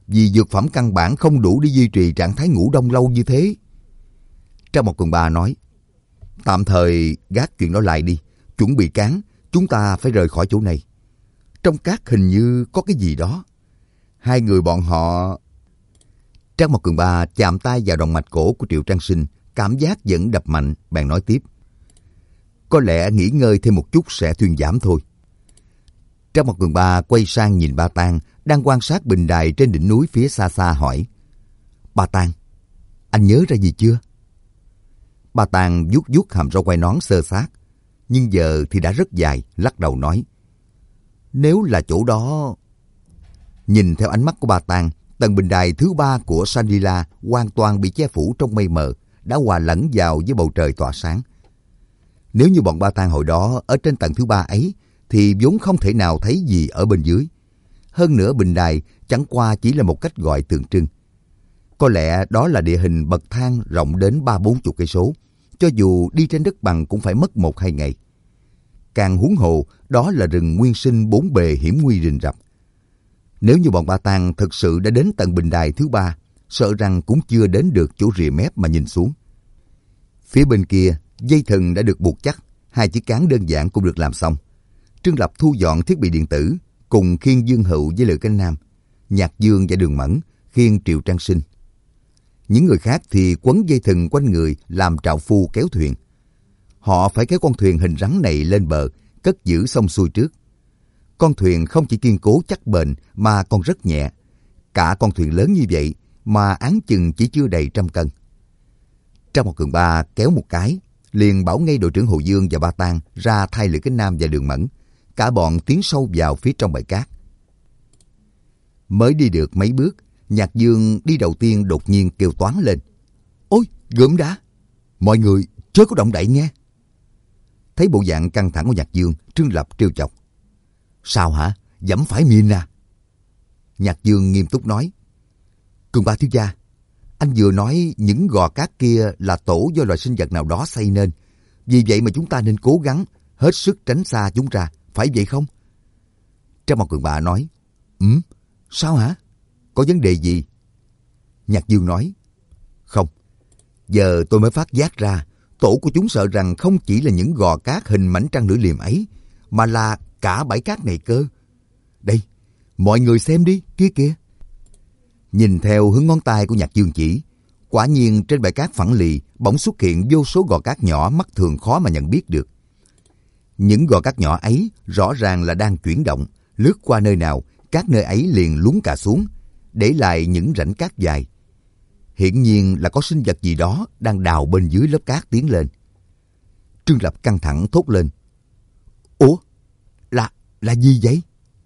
S1: vì dược phẩm căn bản không đủ để duy trì trạng thái ngủ đông lâu như thế. Trang một Cường Ba nói, tạm thời gác chuyện đó lại đi, chuẩn bị cán, chúng ta phải rời khỏi chỗ này. Trong cát hình như có cái gì đó. Hai người bọn họ... Trang một Cường Ba chạm tay vào động mạch cổ của Triệu Trang Sinh, cảm giác vẫn đập mạnh, bèn nói tiếp. Có lẽ nghỉ ngơi thêm một chút sẽ thuyên giảm thôi. Trang một Cường Ba quay sang nhìn Ba Tang đang quan sát bình đài trên đỉnh núi phía xa xa hỏi. Ba Tang, anh nhớ ra gì chưa? Ba Tang vuốt vuốt hàm râu quai nón xơ xác, nhưng giờ thì đã rất dài, lắc đầu nói. Nếu là chỗ đó... Nhìn theo ánh mắt của Ba Tang, tầng bình đài thứ ba của Shangri-La hoàn toàn bị che phủ trong mây mờ, đã hòa lẫn vào với bầu trời tỏa sáng. Nếu như bọn Ba Tang hồi đó ở trên tầng thứ ba ấy, thì vốn không thể nào thấy gì ở bên dưới. Hơn nữa bình đài chẳng qua chỉ là một cách gọi tượng trưng. Có lẽ đó là địa hình bậc thang rộng đến ba bốn chục cây số, cho dù đi trên đất bằng cũng phải mất một hai ngày. Càng huống hồ, đó là rừng nguyên sinh bốn bề hiểm nguy rình rập. Nếu như bọn Ba Tang thực sự đã đến tầng bình đài thứ ba, sợ rằng cũng chưa đến được chỗ rìa mép mà nhìn xuống. Phía bên kia, dây thừng đã được buộc chắc, hai chiếc cán đơn giản cũng được làm xong. Trương Lập thu dọn thiết bị điện tử, cùng khiêng Dương Hựu với Lữ Cánh Nam, Nhạc Dương và Đường Mẫn khiêng Triệu Trang Sinh. Những người khác thì quấn dây thừng quanh người làm trạo phu kéo thuyền. Họ phải kéo con thuyền hình rắn này lên bờ, cất giữ xong xuôi trước. Con thuyền không chỉ kiên cố chắc bền mà còn rất nhẹ. Cả con thuyền lớn như vậy mà áng chừng chỉ chưa đầy trăm cân. Trang một Cường Ba kéo một cái, liền bảo ngay đội trưởng Hồ Dương và Ba Tang ra thay Lữ Cánh Nam và Đường Mẫn. Cả bọn tiến sâu vào phía trong bãi cát. Mới đi được mấy bước, Nhạc Dương đi đầu tiên đột nhiên kêu toáng lên. Ôi, gớm đá! Mọi người chớ có động đậy nghe. Thấy bộ dạng căng thẳng của Nhạc Dương, Trương Lập trêu chọc. Sao hả? Dẫm phải miên à? Nhạc Dương nghiêm túc nói. Cường Ba thiếu gia, anh vừa nói những gò cát kia là tổ do loài sinh vật nào đó xây nên. Vì vậy mà chúng ta nên cố gắng hết sức tránh xa chúng ra, phải vậy không? Trang một Cường Ba nói. Ừ, sao hả? Có vấn đề gì? Nhạc Dương nói. Không, giờ tôi mới phát giác ra, tổ của chúng sợ rằng không chỉ là những gò cát hình mảnh trăng lưỡi liềm ấy, mà là cả bãi cát này cơ. Đây, mọi người xem đi, kia kìa. Nhìn theo hướng ngón tay của Nhạc Dương chỉ, quả nhiên trên bãi cát phẳng lì bỗng xuất hiện vô số gò cát nhỏ mắt thường khó mà nhận biết được. Những gò cát nhỏ ấy rõ ràng là đang chuyển động, lướt qua nơi nào, các nơi ấy liền lún cả xuống, để lại những rãnh cát dài. Hiển nhiên là có sinh vật gì đó đang đào bên dưới lớp cát tiến lên. Trương Lập căng thẳng thốt lên. Ủa? Là, là gì vậy?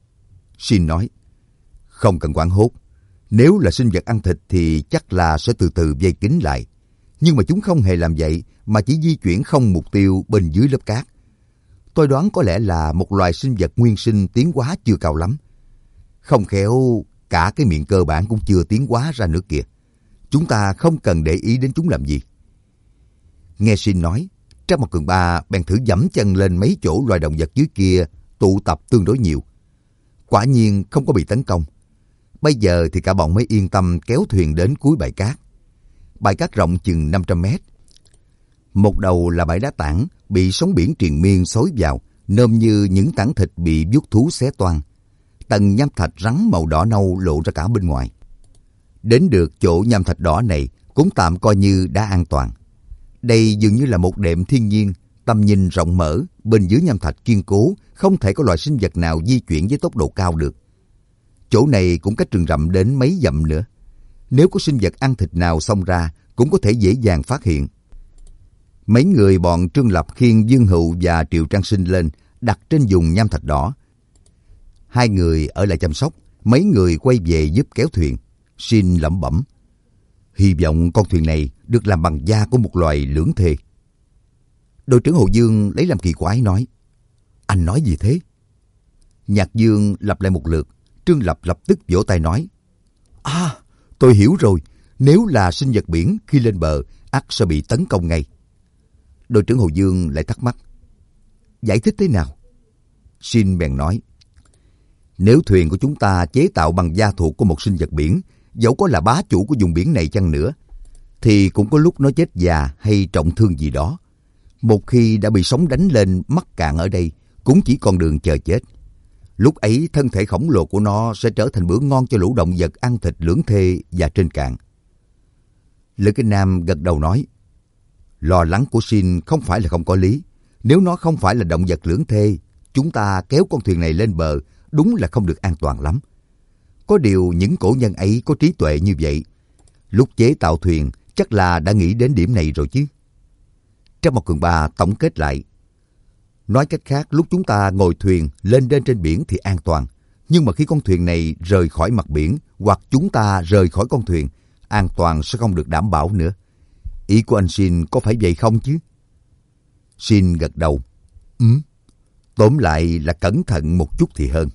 S1: Xin nói. Không cần hoảng hốt. Nếu là sinh vật ăn thịt thì chắc là sẽ từ từ vây kín lại. Nhưng mà chúng không hề làm vậy mà chỉ di chuyển không mục tiêu bên dưới lớp cát. Tôi đoán có lẽ là một loài sinh vật nguyên sinh tiến hóa chưa cao lắm. Không khéo cả cái miệng cơ bản cũng chưa tiến hóa ra nữa kìa. Chúng ta không cần để ý đến chúng làm gì. Nghe Xin nói, Trang một Cường Ba bèn thử giẫm chân lên mấy chỗ loài động vật dưới kia tụ tập tương đối nhiều. Quả nhiên không có bị tấn công. Bây giờ thì cả bọn mới yên tâm kéo thuyền đến cuối bãi cát. Bãi cát rộng chừng năm trăm mét. Một đầu là bãi đá tảng bị sóng biển triền miên xối vào, nôm như những tảng thịt bị vuốt thú xé toang. Tầng nham thạch rắn màu đỏ nâu lộ ra cả bên ngoài. Đến được chỗ nham thạch đỏ này cũng tạm coi như đã an toàn. Đây dường như là một đệm thiên nhiên, tầm nhìn rộng mở, bên dưới nham thạch kiên cố, không thể có loài sinh vật nào di chuyển với tốc độ cao được. Chỗ này cũng cách rừng rậm đến mấy dặm nữa. Nếu có sinh vật ăn thịt nào xông ra, cũng có thể dễ dàng phát hiện. Mấy người bọn Trương Lập khiêng Dương Hựu và Triệu Trang Sinh lên, đặt trên vùng nham thạch đỏ. Hai người ở lại chăm sóc, mấy người quay về giúp kéo thuyền. Xin lẩm bẩm. Hy vọng con thuyền này được làm bằng da của một loài lưỡng thê. Đội trưởng Hồ Dương lấy làm kỳ quái nói. Anh nói gì thế? Nhạc Dương lặp lại một lượt. Trương Lập lập tức vỗ tay nói. À, tôi hiểu rồi. Nếu là sinh vật biển khi lên bờ, ắt sẽ bị tấn công ngay. Đội trưởng Hồ Dương lại thắc mắc. Giải thích thế nào? Xin bèn nói. Nếu thuyền của chúng ta chế tạo bằng da thịt của một sinh vật biển, dẫu có là bá chủ của vùng biển này chăng nữa, thì cũng có lúc nó chết già hay trọng thương gì đó. Một khi đã bị sóng đánh lên mắc cạn ở đây, cũng chỉ còn đường chờ chết. Lúc ấy thân thể khổng lồ của nó sẽ trở thành bữa ngon cho lũ động vật ăn thịt lưỡng thê và trên cạn. Lữ Kinh Nam gật đầu nói, lo lắng của Shin không phải là không có lý. Nếu nó không phải là động vật lưỡng thê, chúng ta kéo con thuyền này lên bờ đúng là không được an toàn lắm. Có điều những cổ nhân ấy có trí tuệ như vậy, lúc chế tạo thuyền chắc là đã nghĩ đến điểm này rồi chứ. Trang Mộc Cường Ba tổng kết lại, nói cách khác, lúc chúng ta ngồi thuyền lên đến trên biển thì an toàn, nhưng mà khi con thuyền này rời khỏi mặt biển hoặc chúng ta rời khỏi con thuyền, an toàn sẽ không được đảm bảo nữa. Ý của anh Shin có phải vậy không chứ? Shin gật đầu. Ừ, tóm lại là cẩn thận một chút thì hơn.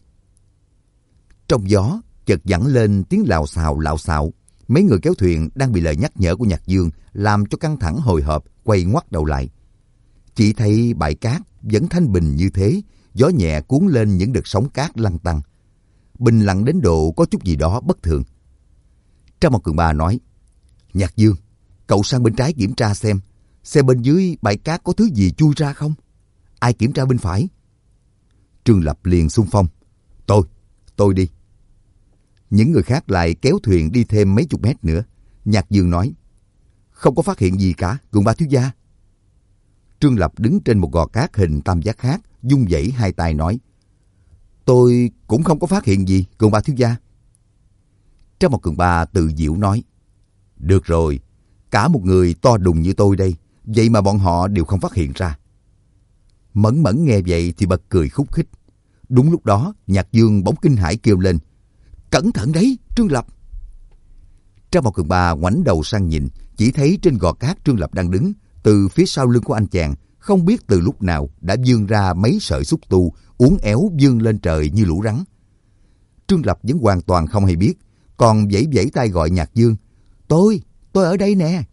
S1: Trong gió, chợt vẳng lên tiếng lào xào lạo xạo. Mấy người kéo thuyền đang bị lời nhắc nhở của Nhạc Dương làm cho căng thẳng hồi hộp, quay ngoắt đầu lại. Chỉ thấy bãi cát vẫn thanh bình như thế, gió nhẹ cuốn lên những đợt sóng cát lăn tăn. Bình lặng đến độ có chút gì đó bất thường. Trang Mộc Cường Ba nói, Nhạc Dương, cậu sang bên trái kiểm tra xem, xem bên dưới bãi cát có thứ gì chui ra không? Ai kiểm tra bên phải? Trương Lập liền xung phong, tôi, tôi đi. Những người khác lại kéo thuyền đi thêm mấy chục mét nữa. Nhạc Dương nói, không có phát hiện gì cả, Cường Ba thiếu gia. Trương Lập đứng trên một gò cát hình tam giác khác, vung vẩy hai tay nói, tôi cũng không có phát hiện gì, Cường Ba thiếu gia. Trang Mộc Cường Ba tự giễu nói, được rồi, cả một người to đùng như tôi đây, vậy mà bọn họ đều không phát hiện ra. Mẫn Mẫn nghe vậy thì bật cười khúc khích. Đúng lúc đó, Nhạc Dương bỗng kinh hãi kêu lên, cẩn thận đấy, Trương Lập. Trang Mộc Cường Ba ngoảnh đầu sang nhìn, chỉ thấy trên gò cát Trương Lập đang đứng, từ phía sau lưng của anh chàng, không biết từ lúc nào đã vươn ra mấy sợi xúc tu, uốn éo vươn lên trời như lũ rắn. Trương Lập vẫn hoàn toàn không hay biết, còn vẫy vẫy tay gọi Nhạc Dương, tôi, tôi ở đây nè.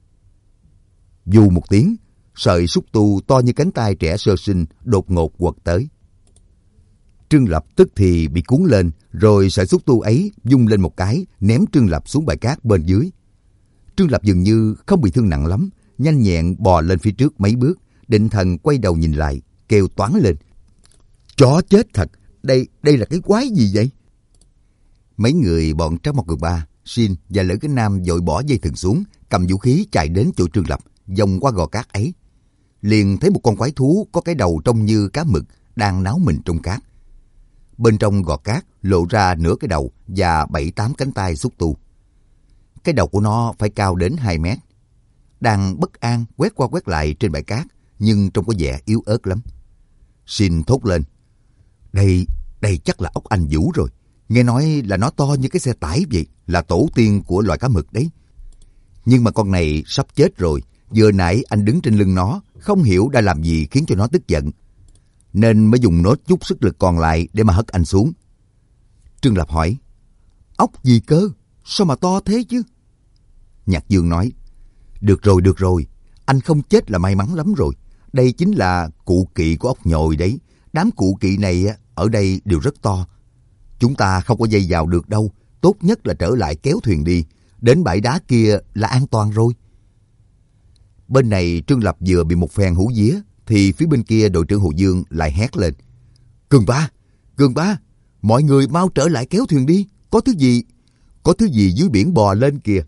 S1: Dù một tiếng, sợi xúc tu to như cánh tay trẻ sơ sinh đột ngột quật tới. Trương Lập tức thì bị cuốn lên, rồi sợi xúc tu ấy vung lên một cái, ném Trương Lập xuống bãi cát bên dưới. Trương Lập dường như không bị thương nặng lắm, nhanh nhẹn bò lên phía trước mấy bước, định thần quay đầu nhìn lại, kêu toáng lên, chó chết thật, đây đây là cái quái gì vậy? Mấy người bọn Trang Mộc Cường Ba, Shin và Lữ Kinh Nam vội bỏ dây thừng xuống, cầm vũ khí chạy đến chỗ Trương Lập, vòng qua gò cát ấy. Liền thấy một con quái thú có cái đầu trông như cá mực đang náo mình trong cát. Bên trong gò cát lộ ra nửa cái đầu và bảy tám cánh tay xúc tu. Cái đầu của nó phải cao đến hai mét. Đang bất an quét qua quét lại trên bãi cát, nhưng trông có vẻ yếu ớt lắm. Shin thốt lên, đây, đây chắc là ốc anh vũ rồi. Nghe nói là nó to như cái xe tải vậy, là tổ tiên của loài cá mực đấy. Nhưng mà con này sắp chết rồi, vừa nãy anh đứng trên lưng nó, không hiểu đã làm gì khiến cho nó tức giận, nên mới dùng nốt chút sức lực còn lại để mà hất anh xuống. Trương Lập hỏi, ốc gì cơ? Sao mà to thế chứ? Nhạc Dương nói, được rồi, được rồi, anh không chết là may mắn lắm rồi. Đây chính là cụ kỵ của ốc nhồi đấy. Đám cụ kỵ này ở đây đều rất to. Chúng ta không có dây vào được đâu. Tốt nhất là trở lại kéo thuyền đi. Đến bãi đá kia là an toàn rồi. Bên này Trương Lập vừa bị một phen hú vía, thì phía bên kia đội trưởng Hồ Dương lại hét lên, Cường Ba, Cường Ba, mọi người mau trở lại kéo thuyền đi. Có thứ gì, có thứ gì dưới biển bò lên kìa.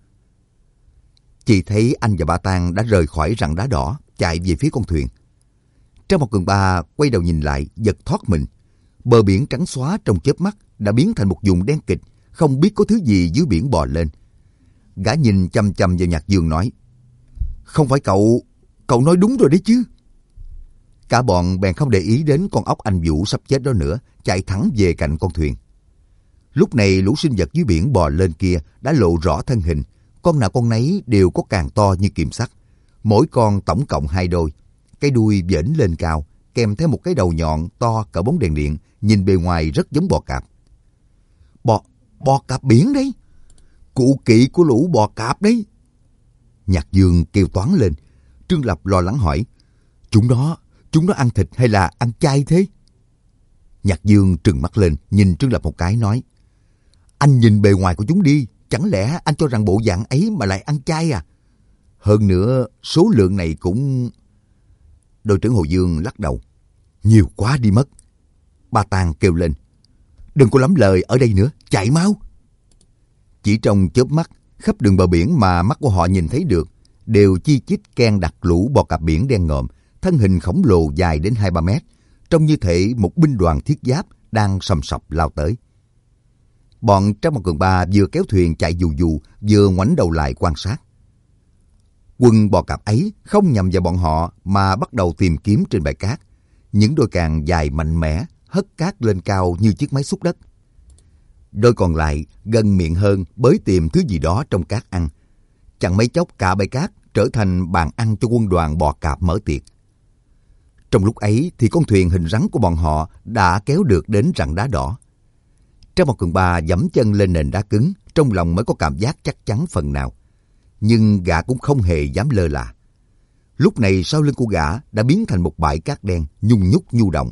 S1: Chỉ thấy anh và Ba Tang đã rời khỏi rặng đá đỏ, chạy về phía con thuyền. Trang Mộc Cường Ba quay đầu nhìn lại, giật thoát mình. Bờ biển trắng xóa trong chớp mắt đã biến thành một vùng đen kịt, không biết có thứ gì dưới biển bò lên. Gã nhìn chăm chăm vào Nhạc Dương nói, không phải cậu, cậu nói đúng rồi đấy chứ. Cả bọn bèn không để ý đến con ốc anh vũ sắp chết đó nữa, chạy thẳng về cạnh con thuyền. Lúc này lũ sinh vật dưới biển bò lên kia đã lộ rõ thân hình, con nào con nấy đều có càng to như kiềm sắt, mỗi con tổng cộng hai đôi, cái đuôi vểnh lên cao, kèm theo một cái đầu nhọn to cỡ bóng đèn điện, nhìn bề ngoài rất giống bò cạp. Bò, bò cạp biển đấy, cụ kỵ của lũ bò cạp đấy. Nhạc Dương kêu toáng lên. Trương Lập lo lắng hỏi, chúng nó, chúng nó ăn thịt hay là ăn chay thế? Nhạc Dương trừng mắt lên, nhìn Trương Lập một cái nói: Anh nhìn bề ngoài của chúng đi, chẳng lẽ anh cho rằng bộ dạng ấy mà lại ăn chay à? Hơn nữa, số lượng này cũng... Đội trưởng Hồ Dương lắc đầu: Nhiều quá đi mất. Ba Tàng kêu lên: Đừng có lắm lời ở đây nữa, chạy mau. Chỉ trong chớp mắt, khắp đường bờ biển mà mắt của họ nhìn thấy được đều chi chít ken đặt lũ bò cạp biển đen ngòm, thân hình khổng lồ dài đến hai ba mét, trông như thể một binh đoàn thiết giáp đang sầm sập lao tới. Bọn Trang Một Cường Ba vừa kéo thuyền chạy dù dù, vừa ngoảnh đầu lại quan sát. Quân bò cạp ấy không nhằm vào bọn họ mà bắt đầu tìm kiếm trên bãi cát. Những đôi càng dài mạnh mẽ hất cát lên cao như chiếc máy xúc đất. Đôi còn lại gần miệng hơn bới tìm thứ gì đó trong cát ăn. Chẳng mấy chốc cả bãi cát trở thành bàn ăn cho quân đoàn bò cạp mở tiệc. Trong lúc ấy thì con thuyền hình rắn của bọn họ đã kéo được đến rặng đá đỏ. Trang Một Cường Ba giẫm chân lên nền đá cứng, trong lòng mới có cảm giác chắc chắn phần nào. Nhưng gã cũng không hề dám lơ là. Lúc này sau lưng của gã đã biến thành một bãi cát đen nhung nhúc nhu động.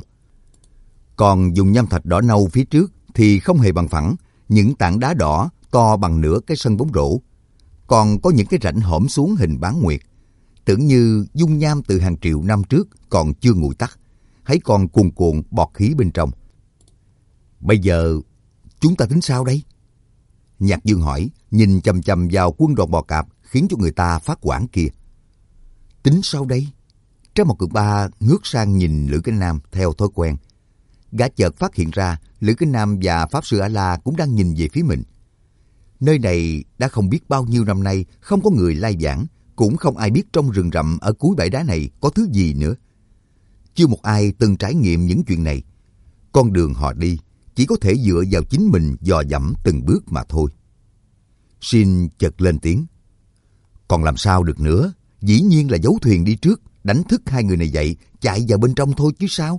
S1: Còn dùng nham thạch đỏ nâu phía trước thì không hề bằng phẳng, những tảng đá đỏ to bằng nửa cái sân bóng rổ. Còn có những cái rãnh hõm xuống hình bán nguyệt, tưởng như dung nham từ hàng triệu năm trước còn chưa nguội tắt, hãy còn cuồn cuộn bọt khí bên trong. Bây giờ chúng ta tính sao đây? Nhạc Dương hỏi, nhìn chằm chằm vào quân đoàn bò cạp khiến cho người ta phát hoảng kia. Tính sao đây? Trang Một Cường Ba ngước sang nhìn Lữ Kinh Nam theo thói quen. Gã chợt phát hiện ra Lữ Kinh Nam và Pháp Sư A-La cũng đang nhìn về phía mình. Nơi này đã không biết bao nhiêu năm nay không có người lai vãng, cũng không ai biết trong rừng rậm ở cuối bãi đá này có thứ gì nữa. Chưa một ai từng trải nghiệm những chuyện này. Con đường họ đi chỉ có thể dựa vào chính mình dò dẫm từng bước mà thôi. Shin chợt lên tiếng. Còn làm sao được nữa, dĩ nhiên là giấu thuyền đi trước, đánh thức hai người này dậy, chạy vào bên trong thôi chứ sao.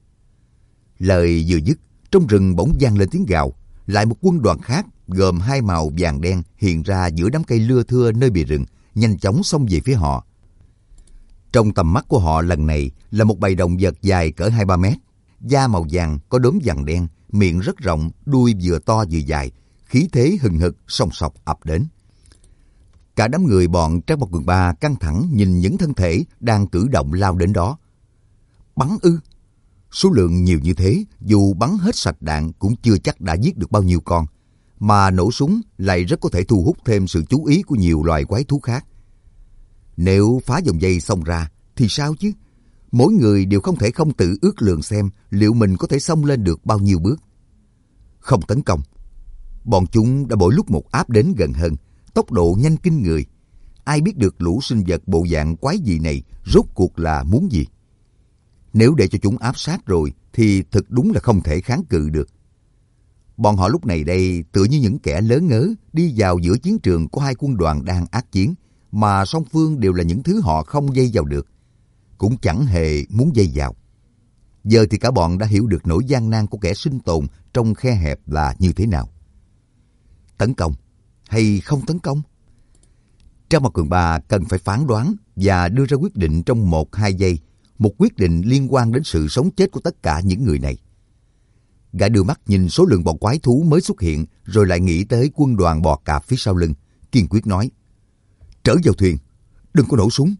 S1: Lời vừa dứt, trong rừng bỗng vang lên tiếng gào. Lại một quân đoàn khác gồm hai màu vàng đen hiện ra giữa đám cây lưa thưa nơi bìa rừng, nhanh chóng xông về phía họ. Trong tầm mắt của họ lần này là một bầy động vật dài cỡ hai ba mét, da màu vàng có đốm vàng đen, miệng rất rộng, đuôi vừa to vừa dài, khí thế hừng hực song sọc ập đến. Cả đám người bọn Trang Một Cường Ba căng thẳng nhìn những thân thể đang cử động lao đến đó. Bắn ư? Số lượng nhiều như thế, dù bắn hết sạch đạn cũng chưa chắc đã giết được bao nhiêu con, mà nổ súng lại rất có thể thu hút thêm sự chú ý của nhiều loài quái thú khác. Nếu phá vòng dây xông ra thì sao chứ? Mỗi người đều không thể không tự ước lượng xem liệu mình có thể xông lên được bao nhiêu bước. Không tấn công. Bọn chúng đã mỗi lúc một áp đến gần hơn, tốc độ nhanh kinh người. Ai biết được lũ sinh vật bộ dạng quái dị này rốt cuộc là muốn gì? Nếu để cho chúng áp sát rồi thì thực đúng là không thể kháng cự được. Bọn họ lúc này đây tựa như những kẻ lớn ngớ đi vào giữa chiến trường của hai quân đoàn đang ác chiến, mà song phương đều là những thứ họ không dây vào được, cũng chẳng hề muốn dây vào. Giờ thì cả bọn đã hiểu được nỗi gian nan của kẻ sinh tồn trong khe hẹp là như thế nào. Tấn công hay không tấn công? Trang Một Cường Ba cần phải phán đoán và đưa ra quyết định trong một hai giây, một quyết định liên quan đến sự sống chết của tất cả những người này. Gã đưa mắt nhìn số lượng bọn quái thú mới xuất hiện, rồi lại nghĩ tới quân đoàn bò cạp phía sau lưng, kiên quyết nói: Trở vào thuyền, đừng có nổ súng.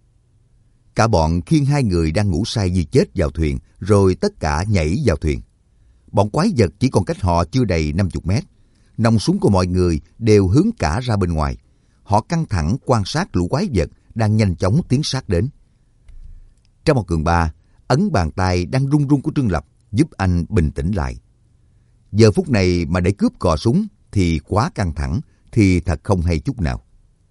S1: Cả bọn khiêng hai người đang ngủ say như chết vào thuyền, rồi tất cả nhảy vào thuyền. Bọn quái vật chỉ còn cách họ chưa đầy năm mươi mét. Nòng súng của mọi người đều hướng cả ra bên ngoài. Họ căng thẳng quan sát lũ quái vật đang nhanh chóng tiến sát đến. Trang Một Cường Ba ấn bàn tay đang run run của Trương Lập, giúp anh bình tĩnh lại. Giờ phút này mà để cướp cò súng thì quá căng thẳng, thì thật không hay chút nào.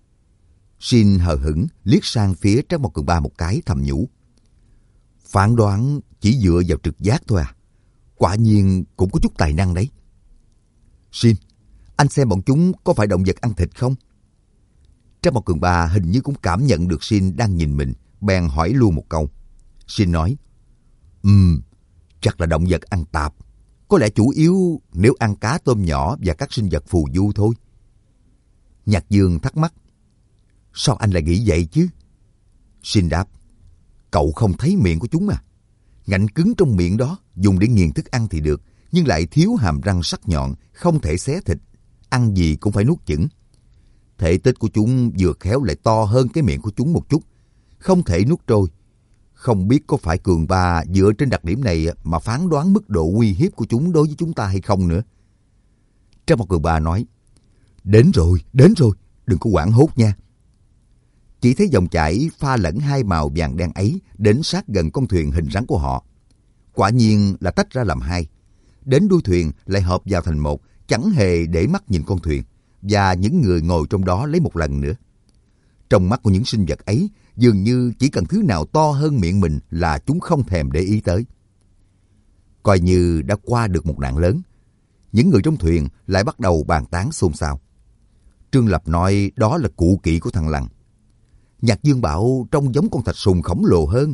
S1: Shin hờ hững liếc sang phía Trang Một Cường Ba một cái, thầm nhủ: Phán đoán chỉ dựa vào trực giác thôi à? Quả nhiên cũng có chút tài năng đấy. Shin, anh xem bọn chúng có phải động vật ăn thịt không? Trang Một Cường Ba hình như cũng cảm nhận được Shin đang nhìn mình, bèn hỏi luôn một câu. Shin nói: Ừm, chắc là động vật ăn tạp. Có lẽ chủ yếu nếu ăn cá tôm nhỏ và các sinh vật phù du thôi. Nhạc Dương thắc mắc: Sao anh lại nghĩ vậy chứ? Shin đáp: Cậu không thấy miệng của chúng à? ngạnh cứng trong miệng đó, dùng để nghiền thức ăn thì được, nhưng lại thiếu hàm răng sắc nhọn, không thể xé thịt, ăn gì cũng phải nuốt chửng. Thể tích của chúng vừa khéo lại to hơn cái miệng của chúng một chút, không thể nuốt trôi. Không biết có phải Cường Ba dựa trên đặc điểm này mà phán đoán mức độ uy hiếp của chúng đối với chúng ta hay không nữa. Trác Mộc Cường Ba nói, đến rồi, đến rồi, đừng có hoảng hốt nha. Chỉ thấy dòng chảy pha lẫn hai màu vàng đen ấy đến sát gần con thuyền hình rắn của họ. Quả nhiên là tách ra làm hai. Đến đuôi thuyền lại hợp vào thành một, chẳng hề để mắt nhìn con thuyền và những người ngồi trong đó lấy một lần nữa. Trong mắt của những sinh vật ấy, dường như chỉ cần thứ nào to hơn miệng mình là chúng không thèm để ý tới. Coi như đã qua được một nạn lớn, những người trong thuyền lại bắt đầu bàn tán xôn xao. Trương Lập nói đó là cụ kỵ của thằng Lằn. Nhạc Dương bảo trông giống con thạch sùng khổng lồ hơn.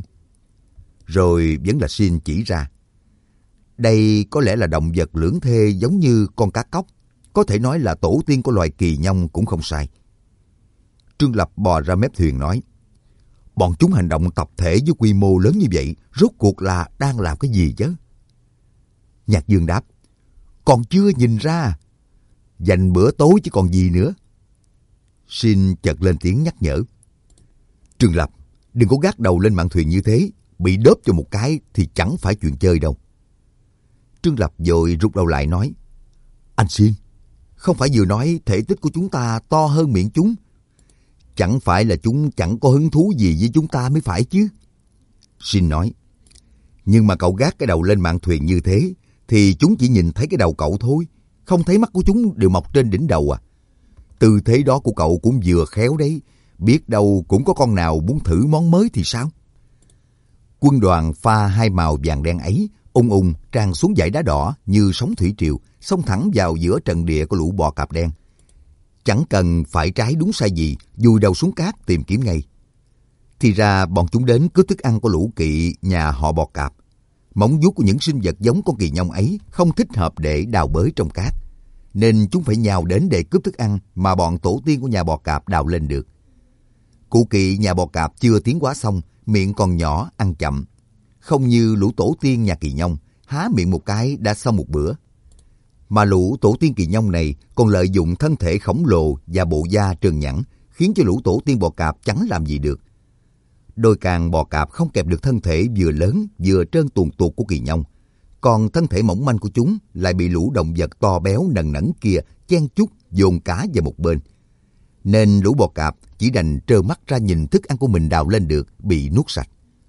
S1: Rồi vẫn là Xin chỉ ra. Đây có lẽ là động vật lưỡng thê giống như con cá cóc, có thể nói là tổ tiên của loài kỳ nhông cũng không sai. Trương Lập bò ra mép thuyền nói, bọn chúng hành động tập thể với quy mô lớn như vậy, rốt cuộc là đang làm cái gì chứ? Nhạc Dương đáp, còn chưa nhìn ra. Dành bữa tối chứ còn gì nữa. Xin chợt lên tiếng nhắc nhở, Trương Lập, đừng có gác đầu lên mạn thuyền như thế, bị đớp cho một cái thì chẳng phải chuyện chơi đâu. Trương Lập vội rút đầu lại nói, anh Xin, không phải vừa nói thể tích của chúng ta to hơn miệng chúng. Chẳng phải là chúng chẳng có hứng thú gì với chúng ta mới phải chứ. Xin nói, nhưng mà cậu gác cái đầu lên mạn thuyền như thế, thì chúng chỉ nhìn thấy cái đầu cậu thôi, không thấy mắt của chúng đều mọc trên đỉnh đầu à. Tư thế đó của cậu cũng vừa khéo đấy, biết đâu cũng có con nào muốn thử món mới thì sao? Quân đoàn pha hai màu vàng đen ấy ung ung tràn xuống dãy đá đỏ như sóng thủy triều, xông thẳng vào giữa trận địa của lũ bò cạp đen. Chẳng cần phải trái đúng sai gì, vùi đầu xuống cát tìm kiếm ngay. Thì ra bọn chúng đến cướp thức ăn của lũ kỵ nhà họ bò cạp. Móng vuốt của những sinh vật giống con kỳ nhông ấy không thích hợp để đào bới trong cát, nên chúng phải nhào đến để cướp thức ăn mà bọn tổ tiên của nhà bò cạp đào lên được. Cụ kỵ nhà bò cạp chưa tiến hóa xong, miệng còn nhỏ, ăn chậm. Không như lũ tổ tiên nhà kỳ nhông, há miệng một cái đã xong một bữa. Mà lũ tổ tiên kỳ nhông này còn lợi dụng thân thể khổng lồ và bộ da trơn nhẵn, khiến cho lũ tổ tiên bò cạp chẳng làm gì được. Đôi càng bò cạp không kẹp được thân thể vừa lớn vừa trơn tuồn tuột của kỳ nhông, còn thân thể mỏng manh của chúng lại bị lũ động vật to béo nần nẫn kia chen chúc dồn cả vào một bên. Nên lũ bò cạp chỉ đành trơ mắt ra nhìn thức ăn của mình đào lên được bị nuốt sạch.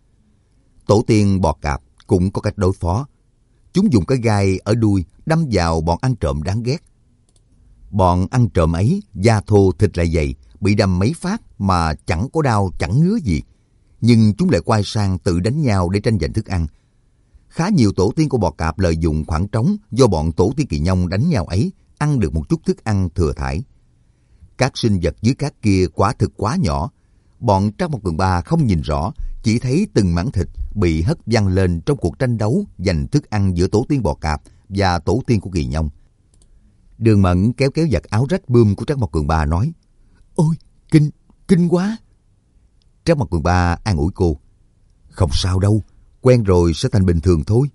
S1: Tổ tiên bò cạp cũng có cách đối phó. Chúng dùng cái gai ở đuôi đâm vào bọn ăn trộm đáng ghét. Bọn ăn trộm ấy da thô thịt lại dày, bị đâm mấy phát mà chẳng có đau chẳng ngứa gì, nhưng chúng lại quay sang tự đánh nhau để tranh giành thức ăn. Khá nhiều tổ tiên của bò cạp lợi dụng khoảng trống do bọn tổ tiên kỳ nhông đánh nhau ấy, ăn được một chút thức ăn thừa thãi. Các sinh vật dưới cát kia quả thực quá nhỏ. Bọn Trác Mộc Cường Ba không nhìn rõ, chỉ thấy từng mảng thịt bị hất văng lên trong cuộc tranh đấu giành thức ăn giữa tổ tiên bò cạp và tổ tiên của kỳ nhông. Đường Mẫn kéo kéo giặt áo rách bươm của Trác Mộc Cường Ba nói, ôi, kinh, kinh quá. Trác Mộc Cường Ba an ủi cô, không sao đâu, quen rồi sẽ thành bình thường thôi.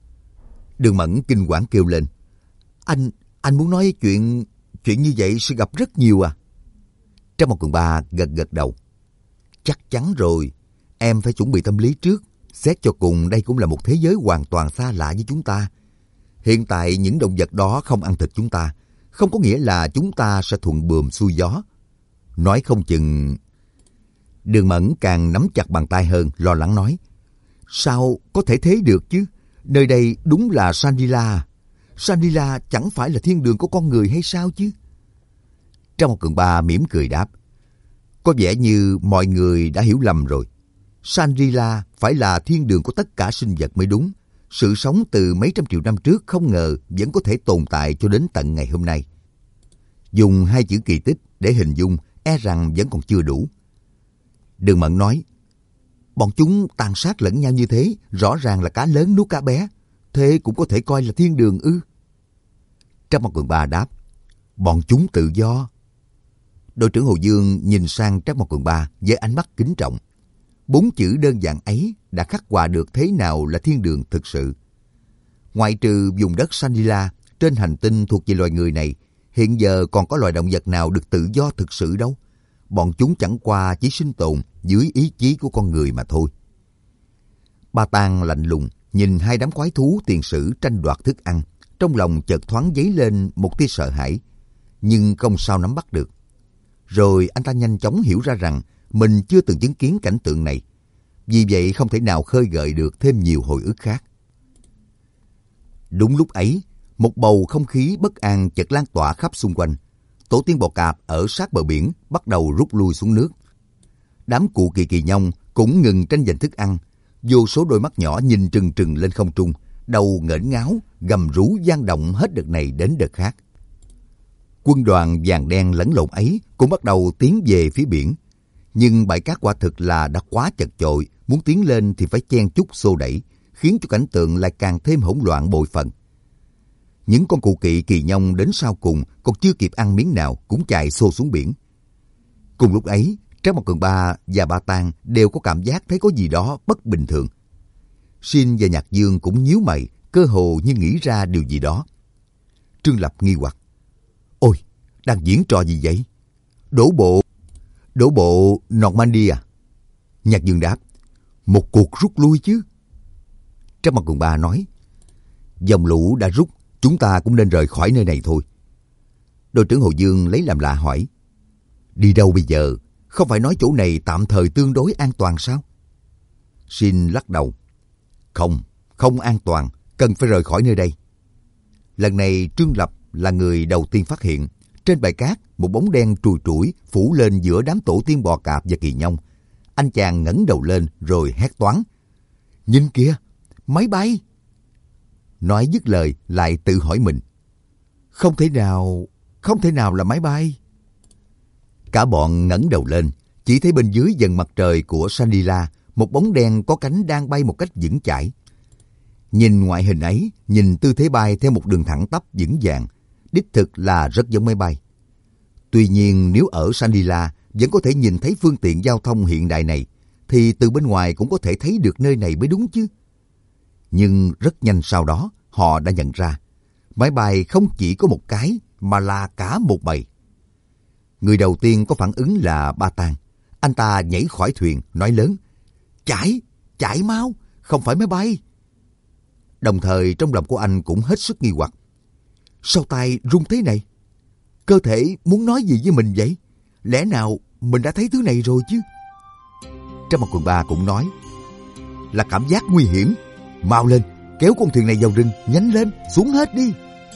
S1: Đường Mẫn kinh hoảng kêu lên, Anh, anh muốn nói chuyện, chuyện như vậy sẽ gặp rất nhiều à? Trác Mộc Cường Ba gật gật đầu. Chắc chắn rồi, em phải chuẩn bị tâm lý trước. Xét cho cùng đây cũng là một thế giới hoàn toàn xa lạ với chúng ta. Hiện tại những động vật đó không ăn thịt chúng ta, không có nghĩa là chúng ta sẽ thuận buồm xuôi gió. Nói không chừng... Đường Mẫn càng nắm chặt bàn tay hơn, lo lắng nói, sao có thể thế được chứ? Nơi đây đúng là Shangri-La. Shangri-La chẳng phải là thiên đường của con người hay sao chứ? Trác Mộc Cường Ba mỉm cười đáp, có vẻ như mọi người đã hiểu lầm rồi. Shangri-La phải là thiên đường của tất cả sinh vật mới đúng. Sự sống từ mấy trăm triệu năm trước không ngờ vẫn có thể tồn tại cho đến tận ngày hôm nay. Dùng hai chữ kỳ tích để hình dung e rằng vẫn còn chưa đủ. Đường Mẫn nói, bọn chúng tàn sát lẫn nhau như thế, rõ ràng là cá lớn nuốt cá bé. Thế cũng có thể coi là thiên đường ư? Trác Mộc Cường Ba đáp, bọn chúng tự do. Đội trưởng Hồ Dương nhìn sang Trác Mộc Cường Ba với ánh mắt kính trọng. Bốn chữ đơn giản ấy đã khắc họa được thế nào là thiên đường thực sự. Ngoại trừ vùng đất Shangri-La, trên hành tinh thuộc về loài người này, hiện giờ còn có loài động vật nào được tự do thực sự đâu. Bọn chúng chẳng qua chỉ sinh tồn dưới ý chí của con người mà thôi. Ba Tang lạnh lùng nhìn hai đám quái thú tiền sử tranh đoạt thức ăn, trong lòng chợt thoáng dấy lên một tia sợ hãi, nhưng không sao nắm bắt được. Rồi anh ta nhanh chóng hiểu ra rằng mình chưa từng chứng kiến cảnh tượng này, vì vậy không thể nào khơi gợi được thêm nhiều hồi ức khác. Đúng lúc ấy, một bầu không khí bất an chợt lan tỏa khắp xung quanh. Tổ tiên bò cạp ở sát bờ biển bắt đầu rút lui xuống nước. Đám cụ kỳ kỳ nhông cũng ngừng tranh giành thức ăn. Vô số đôi mắt nhỏ nhìn trừng trừng lên không trung, đầu nghển ngáo, gầm rú vang động hết đợt này đến đợt khác. Quân đoàn vàng đen lẫn lộn ấy cũng bắt đầu tiến về phía biển. Nhưng bãi cát quả thực là đã quá chật chội, muốn tiến lên thì phải chen chúc xô đẩy, khiến cho cảnh tượng lại càng thêm hỗn loạn bội phần. Những con cụ kỵ kỳ nhông đến sau cùng còn chưa kịp ăn miếng nào cũng chạy xô xuống biển. Cùng lúc ấy, Trác Mộc Cường Ba và Ba Tang đều có cảm giác thấy có gì đó bất bình thường. Shin và Nhạc Dương cũng nhíu mày, cơ hồ như nghĩ ra điều gì đó. Trương Lập nghi hoặc: Ôi, đang diễn trò gì vậy? Đổ bộ, đổ bộ Normandy à? Nhạc Dương đáp: Một cuộc rút lui chứ. Trác Mộc Cường Ba nói: Dòng lũ đã rút, chúng ta cũng nên rời khỏi nơi này thôi. Đội trưởng Hồ Dương lấy làm lạ hỏi: Đi đâu bây giờ? Không phải nói chỗ này tạm thời tương đối an toàn sao? Shin lắc đầu: Không, không an toàn, cần phải rời khỏi nơi đây. Lần này Trương Lập là người đầu tiên phát hiện. Trên bãi cát, một bóng đen trùi trũi phủ lên giữa đám tổ tiên bò cạp và kỳ nhông. Anh chàng ngẩng đầu lên rồi hét toáng: Nhìn kìa, máy bay! Nói dứt lời lại tự hỏi mình: Không thể nào, không thể nào là máy bay. Cả bọn ngẩng đầu lên, chỉ thấy bên dưới dần mặt trời của Shangri-La, một bóng đen có cánh đang bay một cách vững chãi. Nhìn ngoại hình ấy, nhìn tư thế bay theo một đường thẳng tắp vững vàng, đích thực là rất giống máy bay. Tuy nhiên nếu ở Shangri-La vẫn có thể nhìn thấy phương tiện giao thông hiện đại này, thì từ bên ngoài cũng có thể thấy được nơi này mới đúng chứ. Nhưng rất nhanh sau đó, họ đã nhận ra, máy bay không chỉ có một cái, mà là cả một bầy. Người đầu tiên có phản ứng là Ba Tang. Anh ta nhảy khỏi thuyền, nói lớn: Chạy, chạy mau, không phải máy bay. Đồng thời trong lòng của anh cũng hết sức nghi hoặc. Sao tay run thế này? Cơ thể muốn nói gì với mình vậy? Lẽ nào mình đã thấy thứ này rồi chứ? Trác Mộc Cường Ba cũng nói: Là cảm giác nguy hiểm. Mau lên, kéo con thuyền này vào rừng, nhanh lên, xuống hết đi.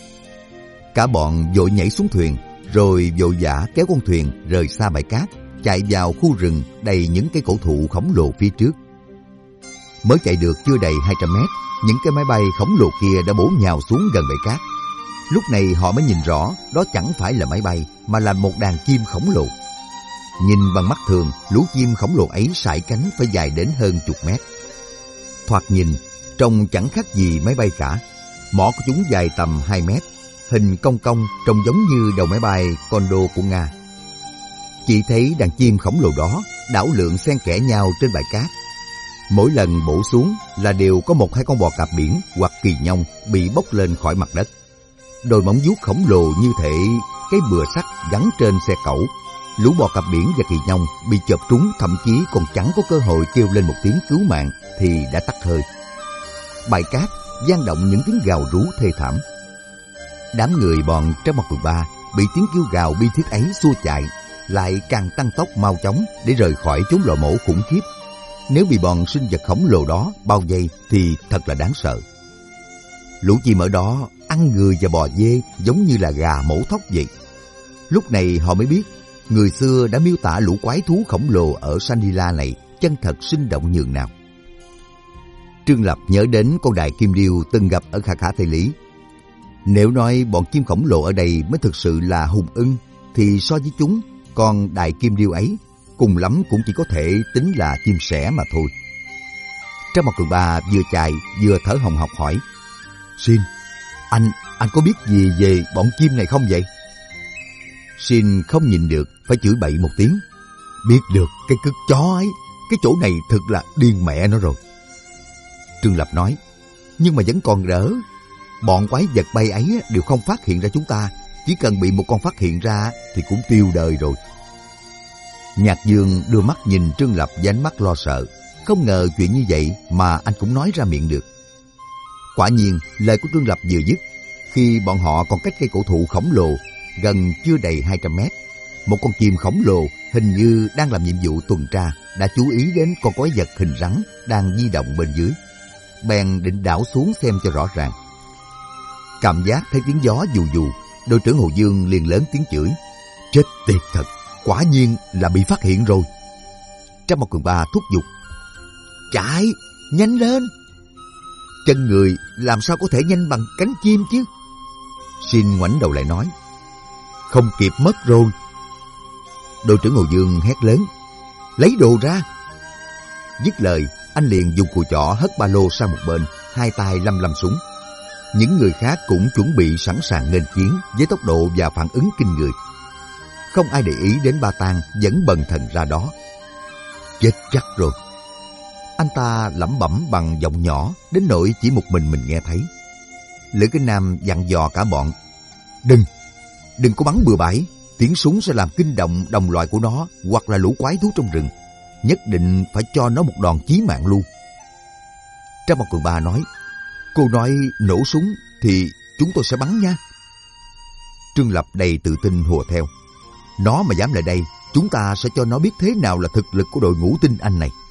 S1: Cả bọn vội nhảy xuống thuyền, rồi vội vã kéo con thuyền rời xa bãi cát, chạy vào khu rừng đầy những cây cổ thụ khổng lồ phía trước. Mới chạy được chưa đầy hai trăm mét, những cái máy bay khổng lồ kia đã bổ nhào xuống gần bãi cát. Lúc này họ mới nhìn rõ đó chẳng phải là máy bay, mà là một đàn chim khổng lồ. Nhìn bằng mắt thường, lũ chim khổng lồ ấy sải cánh phải dài đến hơn chục mét. Thoạt nhìn, trông chẳng khác gì máy bay cả. Mỏ của chúng dài tầm hai mét, hình cong cong trông giống như đầu máy bay Condor của Nga. Chỉ thấy đàn chim khổng lồ đó đảo lượn xen kẽ nhau trên bãi cát. Mỗi lần bổ xuống là đều có một hai con bò cạp biển hoặc kỳ nhông bị bốc lên khỏi mặt đất. Đôi móng vuốt khổng lồ như thể cái bừa sắt gắn trên xe cẩu. Lũ bò cạp biển và kỳ nhông bị chộp trúng, thậm chí còn chẳng có cơ hội kêu lên một tiếng cứu mạng thì đã tắt hơi. Bãi cát vang động những tiếng gào rú thê thảm. Đám người bọn Trác Mộc Cường Ba bị tiếng kêu gào bi thiết ấy xua chạy, lại càng tăng tốc mau chóng để rời khỏi chốn lò mổ khủng khiếp. Nếu bị bọn sinh vật khổng lồ đó bao vây thì thật là đáng sợ. Lũ chim ở đó ăn người và bò dê giống như là gà mổ thóc vậy. Lúc này họ mới biết, người xưa đã miêu tả lũ quái thú khổng lồ ở Shangri-La này chân thật sinh động nhường nào. Trương Lập nhớ đến con đài kim điêu từng gặp ở Kha Khả Tây Lý. Nếu nói bọn chim khổng lồ ở đây mới thực sự là hùng ưng, thì so với chúng, con đài kim điêu ấy cùng lắm cũng chỉ có thể tính là chim sẻ mà thôi. Trác Mộc Cường Ba vừa chạy vừa thở hồng hộc hỏi: Shin, anh, anh có biết gì về bọn chim này không vậy? Shin không nhìn được, phải chửi bậy một tiếng: Biết được cái cứt chó ấy, cái chỗ này thật là điên mẹ nó rồi. Trương Lập nói, nhưng mà vẫn còn đỡ. Bọn quái vật bay ấy đều không phát hiện ra chúng ta. Chỉ cần bị một con phát hiện ra thì cũng tiêu đời rồi. Nhạc Dương đưa mắt nhìn Trương Lập với ánh mắt lo sợ. Không ngờ chuyện như vậy mà anh cũng nói ra miệng được. Quả nhiên, lời của Trương Lập vừa dứt, khi bọn họ còn cách cây cổ thụ khổng lồ gần chưa đầy hai trăm mét, một con chim khổng lồ hình như đang làm nhiệm vụ tuần tra đã chú ý đến con quái vật hình rắn đang di động bên dưới. Bèn định đảo xuống xem cho rõ ràng. Cảm giác thấy tiếng gió dù dù, đội trưởng Hồ Dương liền lớn tiếng chửi. Chết tiệt thật, quả nhiên là bị phát hiện rồi. Trang một Cường Ba thúc giục. Chạy, nhanh lên. Chân người làm sao có thể nhanh bằng cánh chim chứ? Xin ngoảnh đầu lại nói. Không kịp mất rồi. Đội trưởng Hồ Dương hét lớn. Lấy đồ ra. Dứt lời, anh liền dùng cùi chỏ hất ba lô sang một bên, hai tay lăm lăm súng. Những người khác cũng chuẩn bị sẵn sàng nghênh chiến với tốc độ và phản ứng kinh người. Không ai để ý đến Ba Tang vẫn bần thần ra đó. Chết chắc rồi. Anh ta lẩm bẩm bằng giọng nhỏ đến nỗi chỉ một mình mình nghe thấy. Lữ Kinh Nam dặn dò cả bọn. Đừng, đừng có bắn bừa bãi. Tiếng súng sẽ làm kinh động đồng loại của nó hoặc là lũ quái thú trong rừng. Nhất định phải cho nó một đòn chí mạng luôn. Trang một Cường Ba nói. Cô nói nổ súng thì chúng tôi sẽ bắn nha. Trương Lập đầy tự tin hùa theo. Nó mà dám lại đây, chúng ta sẽ cho nó biết thế nào là thực lực của đội ngũ tinh anh này.